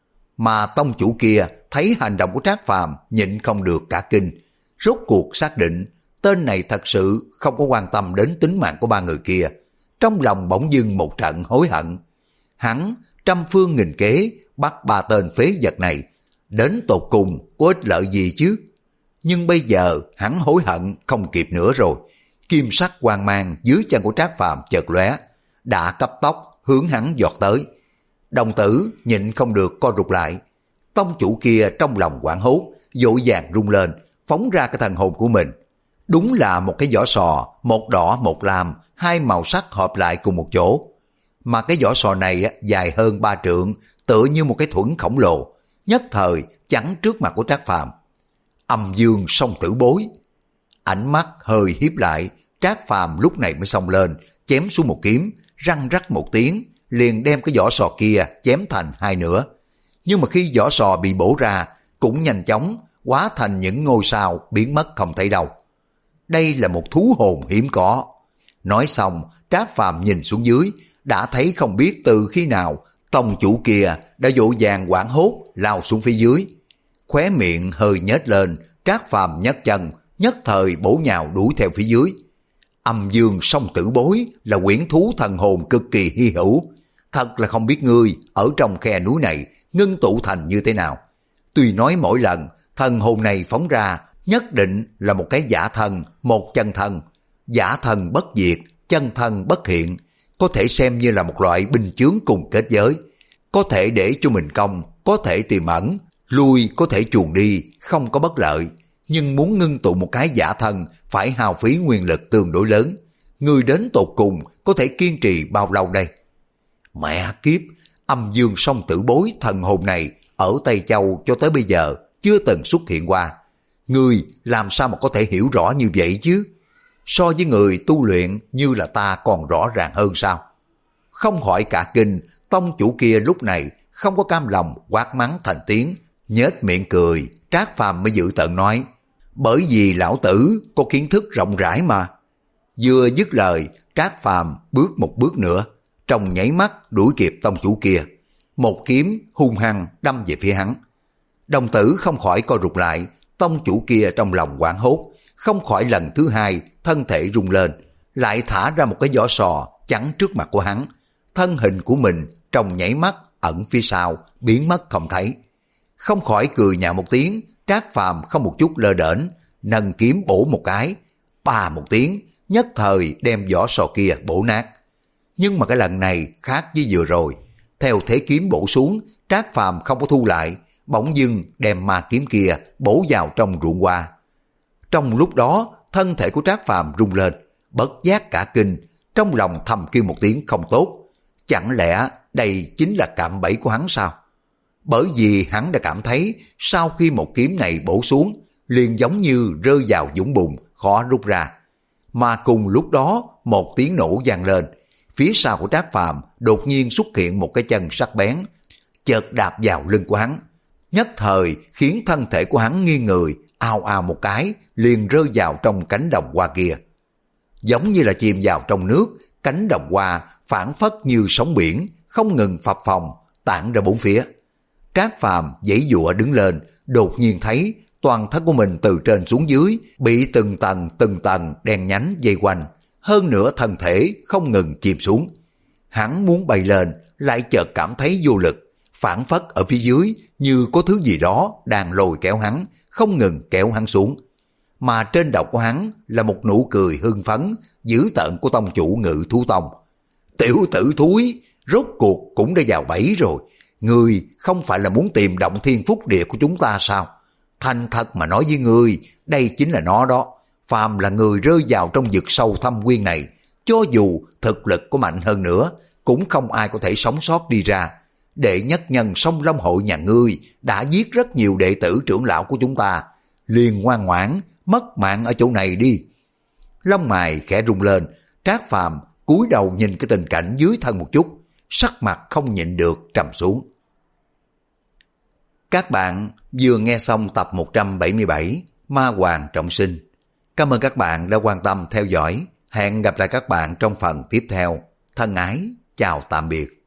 Mà tông chủ kia thấy hành động của Trác Phàm nhịn không được cả kinh, rốt cuộc xác định tên này thật sự không có quan tâm đến tính mạng của ba người kia. Trong lòng bỗng dưng một trận hối hận. Hắn trăm phương nghìn kế bắt ba tên phế vật này, đến tột cùng có ích lợi gì chứ? Nhưng bây giờ hắn hối hận không kịp nữa rồi. Kim sắc quang mang dưới chân của Trác Phàm chợt lóe, đã cấp tốc hướng hắn giọt tới. Đồng tử nhịn không được co rụt lại. Tông chủ kia trong lòng hoảng hốt, vội vàng rung lên, phóng ra cái thần hồn của mình. Đúng là một cái vỏ sò, một đỏ một lam, hai màu sắc hợp lại cùng một chỗ. Mà cái vỏ sò này dài hơn ba trượng, tựa như một cái thuẫn khổng lồ, nhất thời chắn trước mặt của Trác Phàm. Âm dương song tử bối. Ánh mắt hơi híp lại, Trác Phàm lúc này mới xông lên, chém xuống một kiếm, răng rắc một tiếng, liền đem cái vỏ sò kia chém thành hai nửa. Nhưng mà khi vỏ sò bị bổ ra, cũng nhanh chóng hóa thành những ngôi sao biến mất không thấy đâu. Đây là một thú hồn hiếm có. Nói xong, Trác Phàm nhìn xuống dưới, đã thấy không biết từ khi nào tông chủ kia đã vội vàng hoảng hốt lao xuống phía dưới. Khóe miệng hơi nhếch lên, Trác Phàm nhấc chân, nhất thời bổ nhào đuổi theo phía dưới. Âm dương song tử bối là quyển thú thần hồn cực kỳ hy hữu. Thật là không biết ngươi ở trong khe núi này ngưng tụ thành như thế nào. Tuy nói mỗi lần thần hồn này phóng ra nhất định là một cái giả thân, một chân thân. Giả thân bất diệt, chân thân bất hiện, có thể xem như là một loại binh chướng cùng kết giới. Có thể để cho mình công, có thể tiềm ẩn, lui có thể chuồn đi, không có bất lợi. Nhưng muốn ngưng tụ một cái giả thân phải hao phí nguyên lực tương đối lớn. Người đến tột cùng có thể kiên trì bao lâu đây? Mẹ kiếp, âm dương song tử bối thần hồn này ở Tây Châu cho tới bây giờ chưa từng xuất hiện qua. Người làm sao mà có thể hiểu rõ như vậy chứ? So với người tu luyện như là ta còn rõ ràng hơn sao? Không hỏi cả kinh, tông chủ kia lúc này không có cam lòng quát mắng thành tiếng, nhếch miệng cười. Trác Phàm mới giữ tợn nói, bởi vì lão tử có kiến thức rộng rãi mà. Vừa dứt lời, Trác Phàm bước một bước nữa, trong nháy mắt đuổi kịp tông chủ kia. Một kiếm hung hăng đâm về phía hắn. Đồng tử không khỏi co rụt lại, tông chủ kia trong lòng hoảng hốt, không khỏi lần thứ hai thân thể rung lên, lại thả ra một cái vỏ sò chắn trước mặt của hắn. Thân hình của mình trong nháy mắt ẩn phía sau, biến mất không thấy. Không khỏi cười nhạo một tiếng, Trác Phàm không một chút lơ đễnh, nâng kiếm bổ một cái, pa một tiếng, nhất thời đem vỏ sò kia bổ nát. Nhưng mà cái lần này khác với vừa rồi, theo thế kiếm bổ xuống, Trác Phàm không có thu lại, bỗng dưng đem ma kiếm kia bổ vào trong ruộng hoa. Trong lúc đó, thân thể của Trác Phàm rung lên, bất giác cả kinh, trong lòng thầm kêu một tiếng không tốt. Chẳng lẽ đây chính là cạm bẫy của hắn sao? Bởi vì hắn đã cảm thấy sau khi một kiếm này bổ xuống, liền giống như rơi vào vũng bùn khó rút ra. Mà cùng lúc đó, một tiếng nổ vang lên, phía sau của Trác Phàm đột nhiên xuất hiện một cái chân sắc bén, chợt đạp vào lưng của hắn, nhất thời khiến thân thể của hắn nghiêng người, ào ào một cái, liền rơi vào trong cánh đồng hoa kia. Giống như là chìm vào trong nước, cánh đồng hoa phảng phất như sóng biển, không ngừng phập phồng, tản ra bốn phía. Trác Phàm giãy giụa đứng lên, đột nhiên thấy toàn thân của mình từ trên xuống dưới bị từng tầng từng tầng đen nhánh vây quanh, hơn nữa thân thể không ngừng chìm xuống. Hắn muốn bay lên, lại chợt cảm thấy vô lực, phảng phất ở phía dưới như có thứ gì đó đang lôi kéo hắn, không ngừng kéo hắn xuống. Mà trên đầu của hắn là một nụ cười hưng phấn, dữ tợn của tông chủ Ngự Thú Tông. Tiểu tử thúi, rốt cuộc cũng đã vào bẫy rồi. Ngươi không phải là muốn tìm động thiên phúc địa của chúng ta sao? Thành thật mà nói với ngươi, đây chính là nó đó. Phàm là người rơi vào trong vực sâu thâm quyên này, cho dù thực lực có mạnh hơn nữa, cũng không ai có thể sống sót đi ra. Đệ nhất nhân Sông Long hội nhà ngươi đã giết rất nhiều đệ tử trưởng lão của chúng ta, liền ngoan ngoãn mất mạng ở chỗ này đi. Lông mày khẽ rung lên, Trác Phàm cúi đầu nhìn cái tình cảnh dưới thân một chút, sắc mặt không nhịn được trầm xuống. Các bạn vừa nghe xong tập một trăm bảy mươi bảy Ma Hoàng Trọng Sinh. Cảm ơn các bạn đã quan tâm theo dõi. Hẹn gặp lại các bạn trong phần tiếp theo. Thân ái, chào tạm biệt.